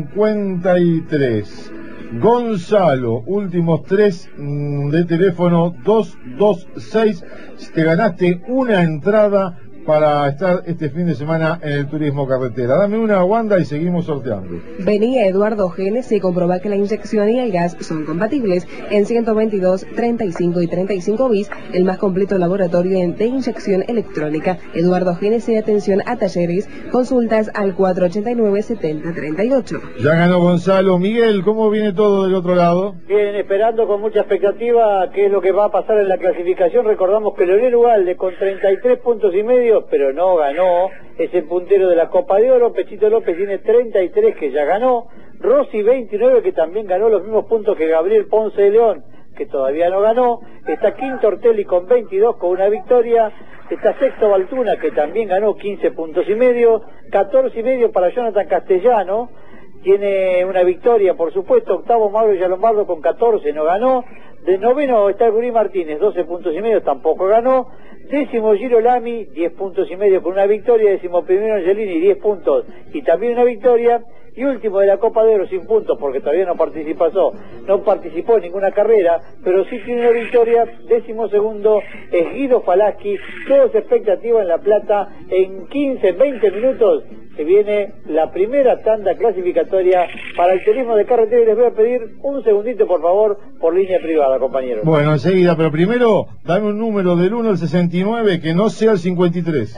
53. Gonzalo, últimos 3 de teléfono 226. Te ganaste una entrada para estar este fin de semana en el turismo carretera. Dame una, Wanda, y seguimos sorteando. Venía Eduardo Genes y comprueba que la inyección y el gas son compatibles. En 122, 35 y 35 bis, el más completo laboratorio de inyección electrónica. Eduardo Genes y atención a talleres. Consultas al 489-7038. Ya ganó Gonzalo. Miguel, ¿cómo viene todo del otro lado? Bien, esperando con mucha expectativa qué es lo que va a pasar en la clasificación. Recordamos que Leonel Ugalde con 33 puntos y medio, pero no ganó, es el puntero de la Copa de Oro. Pechito López tiene 33, que ya ganó. Rossi 29, que también ganó los mismos puntos que Gabriel Ponce de León, que todavía no ganó. Está quinto Ortelli con 22, con una victoria. Está sexto Baltuna, que también ganó 15 puntos y medio. 14 y medio para Jonathan Castellano, tiene una victoria, por supuesto. Octavo Mauro Yalombardo con 14, no ganó. De noveno está el Gurí Martínez, 12 puntos y medio, tampoco ganó. Décimo Giro Lamy, 10 puntos y medio con una victoria. Décimo primero Angelini, 10 puntos y también una victoria. Y último de la Copa de Oro sin puntos, porque todavía no participó en ninguna carrera, pero sí tiene una victoria. Décimo segundo es Guido Falaschi. Todo es expectativa en La Plata. En 15-20 minutos se viene la primera tanda clasificatoria para el turismo de carretera, y les voy a pedir un segundito, por favor, por línea privada, compañeros. Bueno, enseguida, pero primero dame un número del 1 al 69 que no sea el 53.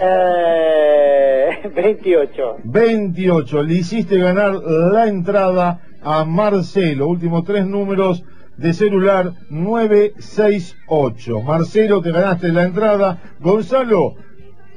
28. 28, le hiciste ganar la entrada a Marcelo. Últimos 3 números de celular, 968. Marcelo, te ganaste la entrada. Gonzalo,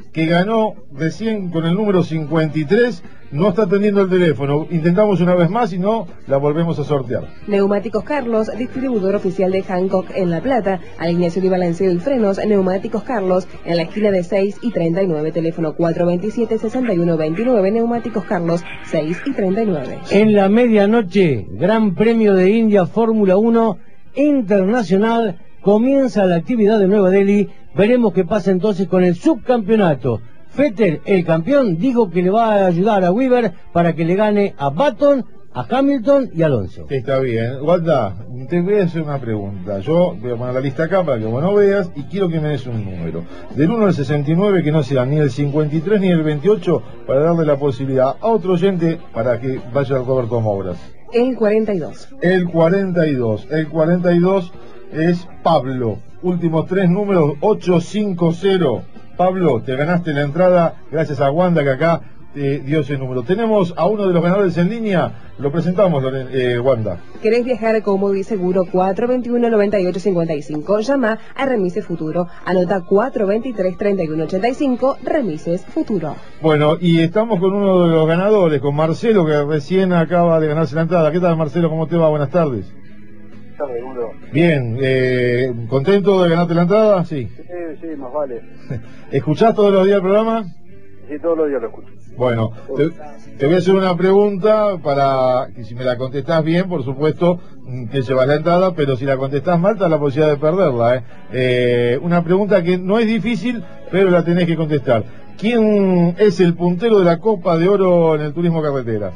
que ganó recién con el número 53, no está atendiendo el teléfono. Intentamos una vez más y no la volvemos a sortear. Neumáticos Carlos, distribuidor oficial de Hancock en La Plata, alineación y balanceo y frenos. Neumáticos Carlos, en la esquina de 6 y 39, teléfono 427-6129, Neumáticos Carlos, 6 y 39. En la medianoche, Gran Premio de India Fórmula 1 Internacional, comienza la actividad de Nueva Delhi. Veremos qué pasa entonces con el subcampeonato. Vettel, el campeón, dijo que le va a ayudar a Weber para que le gane a Button, a Hamilton y a Alonso. Está bien. Wanda, te voy a hacer una pregunta. Yo voy a poner la lista acá para que vos no veas y quiero que me des un número. Del 1 al 69, que no sea ni el 53 ni el 28, para darle la posibilidad a otro oyente para que vaya al Roberto Mouras. El 42. El 42. El 42 es Pablo. Últimos 3 números, 850. Pablo, te ganaste la entrada gracias a Wanda que acá te dio ese número. Tenemos a uno de los ganadores en línea. Lo presentamos, Wanda. ¿Querés viajar cómodo y seguro? 421-9855. Llama a Remises Futuro. Anota 423-3185. Remises Futuro. Bueno, y estamos con uno de los ganadores, con Marcelo, que recién acaba de ganarse la entrada. ¿Qué tal, Marcelo? ¿Cómo te va? Buenas tardes. Bien, ¿contento de ganarte la entrada? Sí. Sí, más vale. ¿Escuchás todos los días el programa? Sí, todos los días lo escucho. Bueno, te voy a hacer una pregunta para que si me la contestás bien, por supuesto, te llevas la entrada, pero si la contestás mal, te da la posibilidad de perderla. Una pregunta que no es difícil, pero la tenés que contestar. ¿Quién es el puntero de la Copa de Oro en el turismo carretera?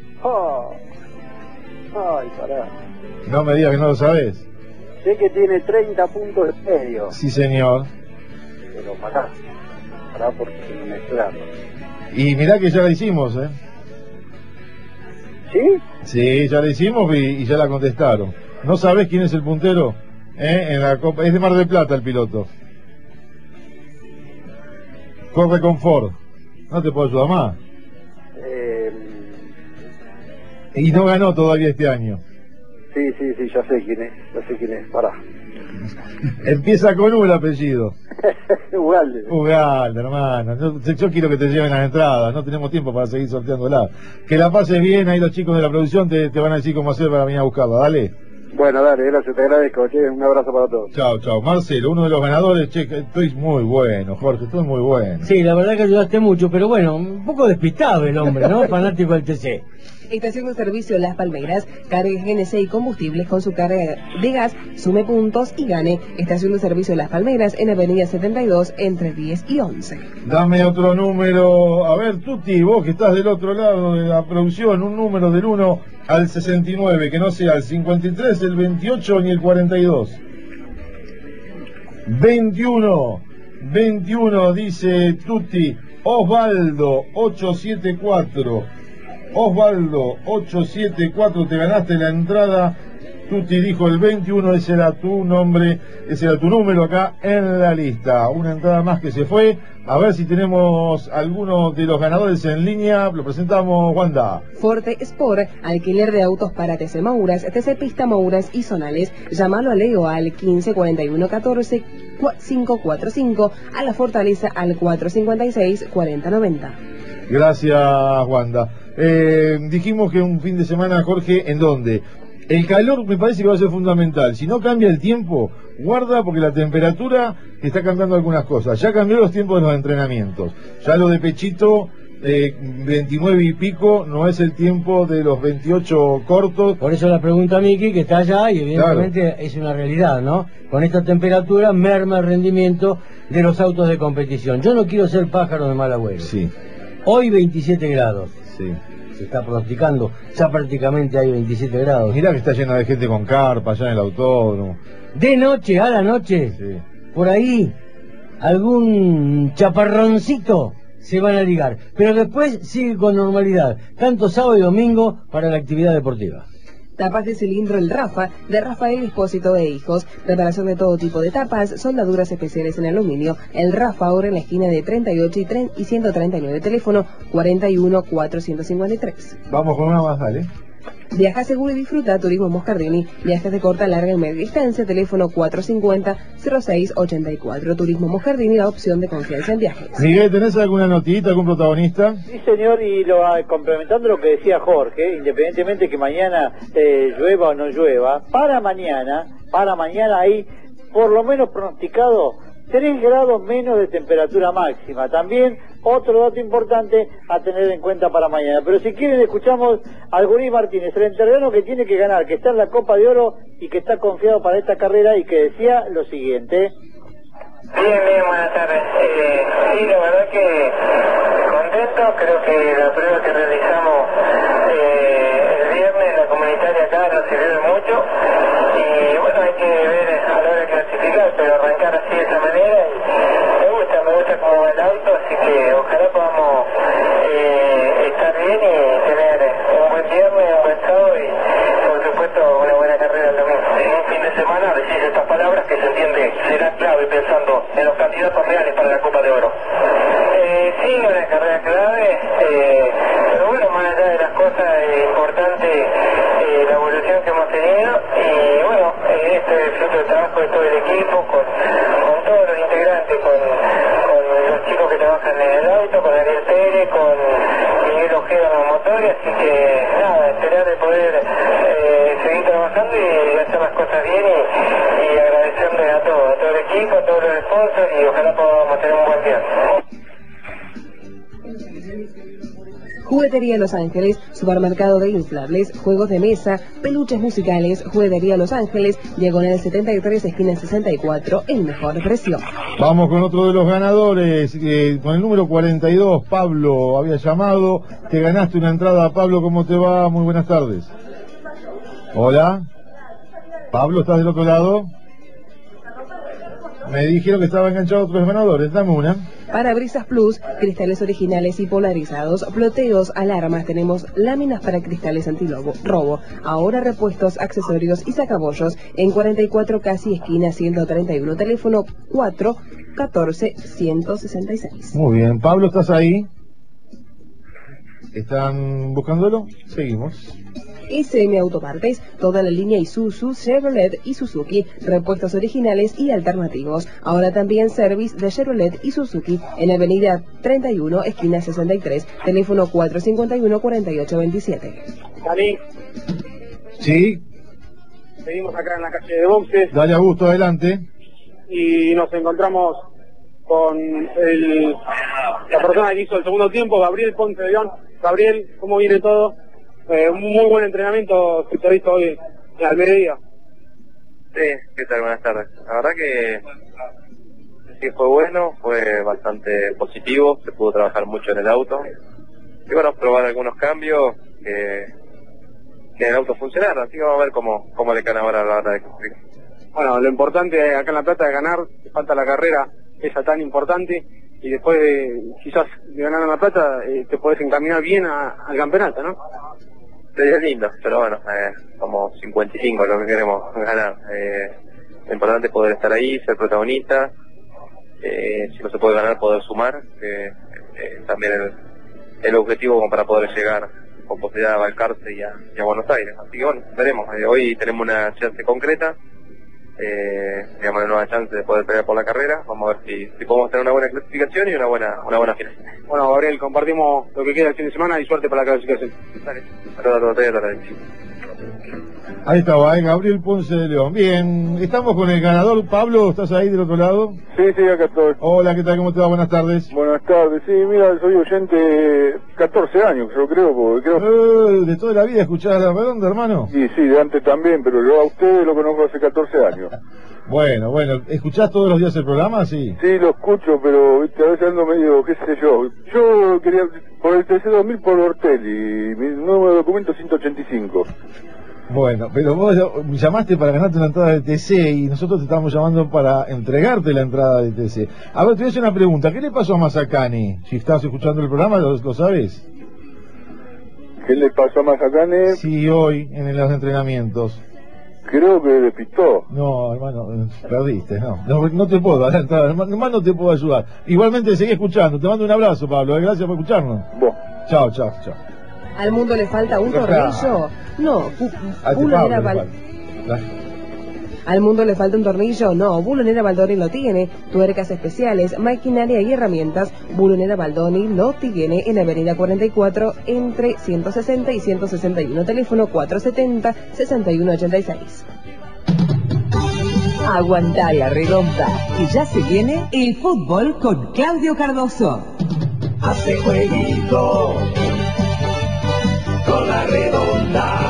Ay, pará. No me digas que no lo sabés. Sé que tiene 30 puntos de medio. Sí, señor. Pero pará porque se me mezclaron. Y mirá que ya la hicimos, ¿Sí? Sí, ya la hicimos y ya la contestaron. ¿No sabés quién es el puntero? En la Copa. Es de Mar del Plata el piloto. Corre con Ford. No te puedo ayudar más. Y no ganó todavía este año. Sí, ya sé quién es, pará. Empieza con U el apellido. Ugalde. Ugalde, hermano. Yo quiero que te lleven las entradas, no tenemos tiempo para seguir sorteándola. Que la pases bien, ahí los chicos de la producción te van a decir cómo hacer para venir a buscarla, dale. Bueno, dale, gracias, te agradezco, che, un abrazo para todos. Chao. Marcelo, uno de los ganadores, che, estoy muy bueno, Jorge, estoy muy bueno. Sí, la verdad que ayudaste mucho, pero bueno, un poco despistado el hombre, ¿no? Fanático del TC. Estación de servicio Las Palmeras, cargue GNC y combustibles con su carga de gas, sume puntos y gane. Estación de servicio Las Palmeras en Avenida 72 entre 10 y 11. Dame otro número, a ver Tuti, vos que estás del otro lado de la producción, un número del 1 al 69, que no sea el 53, el 28 ni el 42. 21 dice Tuti, Osvaldo 874. Osvaldo 874, te ganaste la entrada. Tuti dijo el 21, ese era tu nombre, ese era tu número acá en la lista. Una entrada más que se fue. A ver si tenemos alguno de los ganadores en línea. Lo presentamos, Wanda. Forte Sport, alquiler de autos para TC Mouras, TC Pista Mouras y Zonales. Llámalo a Leo al 1541-14-545, a la Fortaleza al 456-4090. Gracias, Wanda. Dijimos que un fin de semana, Jorge, ¿en dónde? El calor me parece que va a ser fundamental. Si no cambia el tiempo, guarda porque la temperatura está cambiando algunas cosas. Ya cambió los tiempos de los entrenamientos. Ya lo de Pechito, 29 y pico, no es el tiempo de los 28 cortos. Por eso la pregunta a Miki, que está allá, y evidentemente claro, es una realidad, ¿no? Con esta temperatura merma el rendimiento de los autos de competición. Yo no quiero ser pájaro de mal agüero. Sí. Hoy 27 grados. Sí. Se está pronosticando, ya prácticamente hay 27 grados. Mirá que está llena de gente con carpa allá en el autódromo. De noche, a la noche, sí, por ahí, algún chaparroncito se van a ligar. Pero después sigue con normalidad, tanto sábado y domingo para la actividad deportiva. Tapas de cilindro El Rafa, de Rafael Expósito de Hijos. Reparación de todo tipo de tapas, soldaduras especiales en aluminio. El Rafa ahora en la esquina de 38 y 139, teléfono 41 453. Vamos con una más, dale. Viaja seguro y disfruta Turismo Moscardini. Viajes de corta, larga y media distancia. Teléfono 450-0684. Turismo Moscardini, la opción de confianza en viajes. Miguel, ¿tenés alguna notita, algún protagonista? Sí, señor, y complementando lo que decía Jorge, independientemente que mañana llueva o no llueva, para mañana hay por lo menos pronosticado 3 grados menos de temperatura máxima. También otro dato importante a tener en cuenta para mañana. Pero si quieren escuchamos al Gurí Martínez, el entrerriano que tiene que ganar, que está en la Copa de Oro y que está confiado para esta carrera y que decía lo siguiente. Bien, buenas tardes. Sí, la verdad que contento, creo que la prueba que realizamos el viernes, la comunitaria acá, nos sirvió mucho y bueno, hay que ver a la hora de clasificar, pero arrancar así de esa manera y me gusta cómo va el auto, así que ojalá podamos estar bien y tener un buen viernes, un buen sábado y por supuesto una buena carrera el domingo. En un fin de semana decís estas palabras que se entiende será clave pensando en los candidatos reales para la Copa de Oro. Sí, una carrera clave, pero bueno, más allá de las cosas importantes, la evolución que hemos tenido y bueno, este es el fruto del trabajo de todo el equipo, con todos los integrantes, con los chicos que trabajan en el auto, con Ariel Pérez, con Miguel Ojeda en los motores, así que nada, esperar de poder seguir trabajando y hacer las cosas bien y agradecerles a todo el equipo, a todos los sponsors y ojalá podamos tener un buen día. Juguetería Los Ángeles, supermercado de inflables, juegos de mesa, peluches musicales. Juguetería Los Ángeles, diagonal 73, esquina 64, el mejor precio. Vamos con otro de los ganadores, con el número 42, Pablo había llamado, te ganaste una entrada. Pablo, ¿cómo te va? Muy buenas tardes. Hola. Pablo, ¿estás del otro lado? Me dijeron que estaba enganchado a otros ganadores, dame una. Parabrisas Plus, cristales originales y polarizados, ploteos, alarmas, tenemos láminas para cristales antirrobo, ahora repuestos, accesorios y sacabollos en 44 casi esquina 131, teléfono 414-166. Muy bien, Pablo, ¿estás ahí? ¿Están buscándolo? Seguimos. SM Autopartes, toda la línea Isuzu, Chevrolet y Suzuki, repuestos originales y alternativos. Ahora también service de Chevrolet y Suzuki en avenida 31, esquina 63, teléfono 451-4827. Dani. Sí. Seguimos acá en la calle de Boxes. Dale, Augusto, adelante. Y nos encontramos con la persona que hizo el segundo tiempo, Gabriel Ponce de León. Gabriel, ¿cómo viene todo? Un muy buen entrenamiento que se ha visto hoy al mediodía. Sí, ¿qué tal? Buenas tardes. La verdad que sí fue bueno, fue bastante positivo, se pudo trabajar mucho en el auto. Y bueno, probar algunos cambios que el auto funcionara, así que vamos a ver cómo le quedan ahora a la hora de construir. Bueno, lo importante acá en La Plata es ganar, falta la carrera esa tan importante, y después quizás de ganar en La Plata te podés encaminar bien al campeonato, ¿no? Sería lindo, pero bueno, como 55 lo que queremos ganar. Lo importante es poder estar ahí, ser protagonista, si no se puede ganar, poder sumar, también el objetivo como para poder llegar con posibilidad a Balcarce y a Buenos Aires. Así que bueno, veremos. Hoy tenemos una chance concreta, digamos, una nueva chance de poder pelear por la carrera. Vamos a ver si podemos tener una buena clasificación y una buena final. Bueno, Gabriel, compartimos lo que queda el fin de semana y suerte para la clasificación. Dale, saludos a todos. Ahí estaba, Gabriel Ponce de León. Bien, estamos con el ganador. Pablo, ¿estás ahí del otro lado? Sí, acá estoy. Hola, ¿qué tal? ¿Cómo te va? Buenas tardes. Buenas tardes, sí, mira, soy oyente 14 años, yo creo, porque creo... ¿De toda la vida escuchás La Redonda, hermano? Sí, de antes también, pero yo a ustedes lo conozco hace 14 años. Bueno, ¿escuchás todos los días el programa? Sí. Sí, lo escucho, pero viste, a veces ando medio, qué sé yo. Yo quería, por el TC2000 por Ortelli, mi número de documento 185. Bueno, pero vos llamaste para ganarte una entrada de TC y nosotros te estamos llamando para entregarte la entrada de TC. A ver, te voy a hacer una pregunta. ¿Qué le pasó a Mazacane? Si estás escuchando el programa, ¿lo sabes? ¿Qué le pasó a Mazacane? Sí, hoy, en los entrenamientos. Creo que despistó. No, hermano, perdiste, no te puedo dar la entrada, hermano, no te puedo ayudar. Igualmente seguí escuchando, te mando un abrazo, Pablo, gracias por escucharnos. Vos. Chao. ¿Al mundo le falta un Ya está. tornillo? No, A tu Bulonera Pablo le Val... falta. ¿Al mundo le falta un tornillo? No, Bulonera Baldoni lo tiene. Tuercas especiales, maquinaria y herramientas. Bulonera Baldoni lo tiene en Avenida 44 entre 160 y 161. Teléfono 470-6186. Aguantá la redonda, que ya se viene el fútbol con Claudio Cardoso. Hace jueguito con la redonda.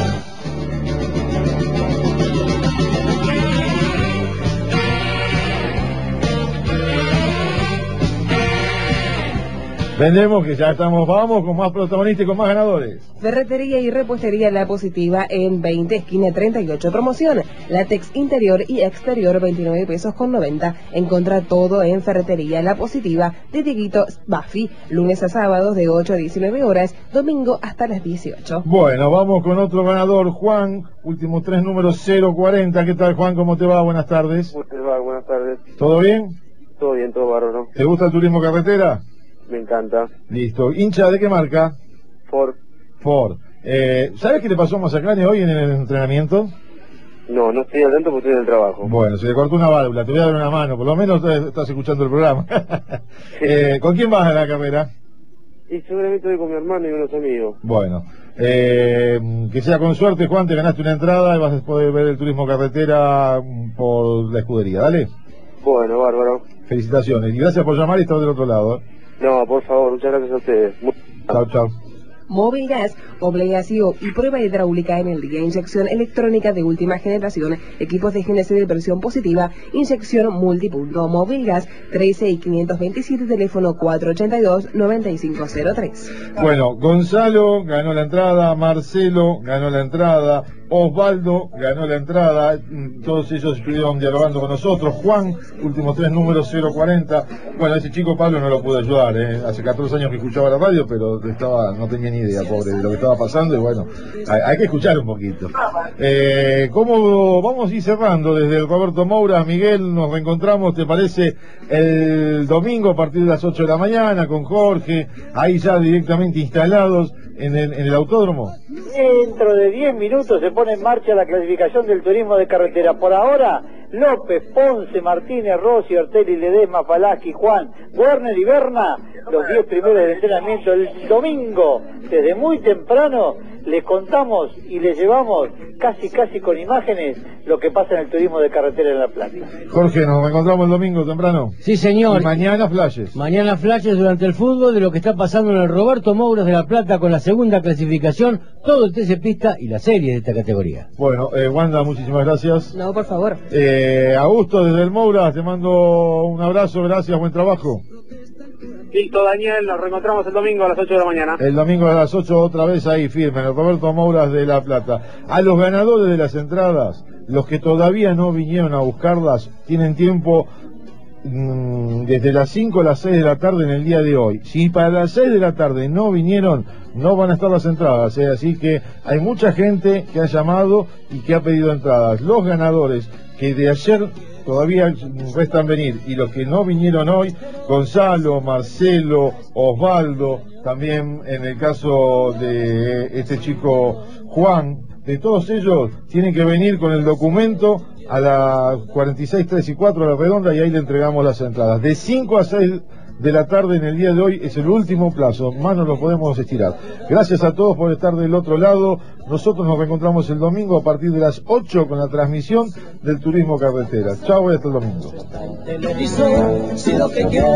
Vendemos que ya estamos, vamos con más protagonistas y con más ganadores. Ferretería y repuestería La Positiva en 20, esquina 38. Promoción, látex interior y exterior, 29 pesos con 90. Encontra todo en Ferretería La Positiva de Dieguito Buffy, lunes a sábados de 8 a 19 horas, domingo hasta las 18. Bueno, vamos con otro ganador, Juan, últimos 3 números 040. ¿Qué tal, Juan? ¿Cómo te va? Buenas tardes. ¿Cómo te va? Buenas tardes. ¿Todo bien? Todo bien, todo bárbaro. ¿Te gusta el turismo carretera? Me encanta. Listo. ¿Hincha de qué marca? Ford. Ford. ¿Sabes qué le pasó a Mazacane hoy en el entrenamiento? No, no estoy al tanto porque estoy en el trabajo. Bueno, se le cortó una válvula, te voy a dar una mano, por lo menos estás escuchando el programa. ¿Con quién vas a la carrera? Y seguramente voy con mi hermano y unos amigos. Bueno, que sea con suerte, Juan, te ganaste una entrada y vas a poder ver el turismo carretera por la escudería, ¿dale? Bueno, bárbaro. Felicitaciones y gracias por llamar y estar del otro lado. No, por favor, muchas gracias a ustedes. Chao, chao. Móvil Gas, obligación y prueba hidráulica en el día, inyección electrónica de última generación, equipos de GNC de presión positiva, inyección multipunto. Móvil Gas, 13 y 527, teléfono 482-9503. Bueno, Gonzalo ganó la entrada, Marcelo ganó la entrada, Osvaldo ganó la entrada, todos ellos estuvieron dialogando con nosotros. Juan, últimos 3 números 040. Bueno, ese chico Pablo no lo pude ayudar, hace 14 años que escuchaba la radio, pero no tenía ni idea, pobre, de lo que estaba pasando, y bueno, hay que escuchar un poquito. ¿Cómo vamos a ir cerrando? Desde el Roberto Moura, Miguel, nos reencontramos, ¿te parece? El domingo a partir de las 8 de la mañana con Jorge, ahí ya directamente instalados en el autódromo. Dentro de 10 minutos se pone en marcha la clasificación del turismo de carretera. Por ahora, López, Ponce, Martínez, Rossi, Ortelli, Ledesma, Falaschi, Juan, Werner y Berna, los 10 primeros de entrenamiento. El domingo, desde muy temprano, les contamos y les llevamos casi con imágenes lo que pasa en el turismo de carretera en La Plata. Jorge, nos encontramos el domingo temprano. Sí, señor. Y mañana flashes. Mañana flashes durante el fútbol de lo que está pasando en el Roberto Mouras de La Plata con la segunda clasificación, todo el TC Pista y la serie de esta categoría. Bueno, Wanda, muchísimas gracias. No, por favor. Augusto, desde el Mouras, te mando un abrazo, gracias, buen trabajo. Listo, Daniel, nos reencontramos el domingo a las 8 de la mañana. El domingo a las 8 otra vez ahí firme, en el Roberto Mouras de La Plata. A los ganadores de las entradas, los que todavía no vinieron a buscarlas, tienen tiempo desde las 5 a las 6 de la tarde en el día de hoy. Si para las 6 de la tarde no vinieron, no van a estar las entradas, así que hay mucha gente que ha llamado y que ha pedido entradas. Los ganadores que de ayer todavía restan venir, y los que no vinieron hoy, Gonzalo, Marcelo, Osvaldo, también en el caso de este chico Juan, de todos ellos tienen que venir con el documento a las 46, 3 y 4 a la redonda, y ahí le entregamos las entradas. De 5 a 6 de la tarde en el día de hoy es el último plazo, más no lo podemos estirar. Gracias a todos por estar del otro lado. Nosotros nos reencontramos el domingo a partir de las 8 con la transmisión del turismo carretera. Chao y hasta el domingo.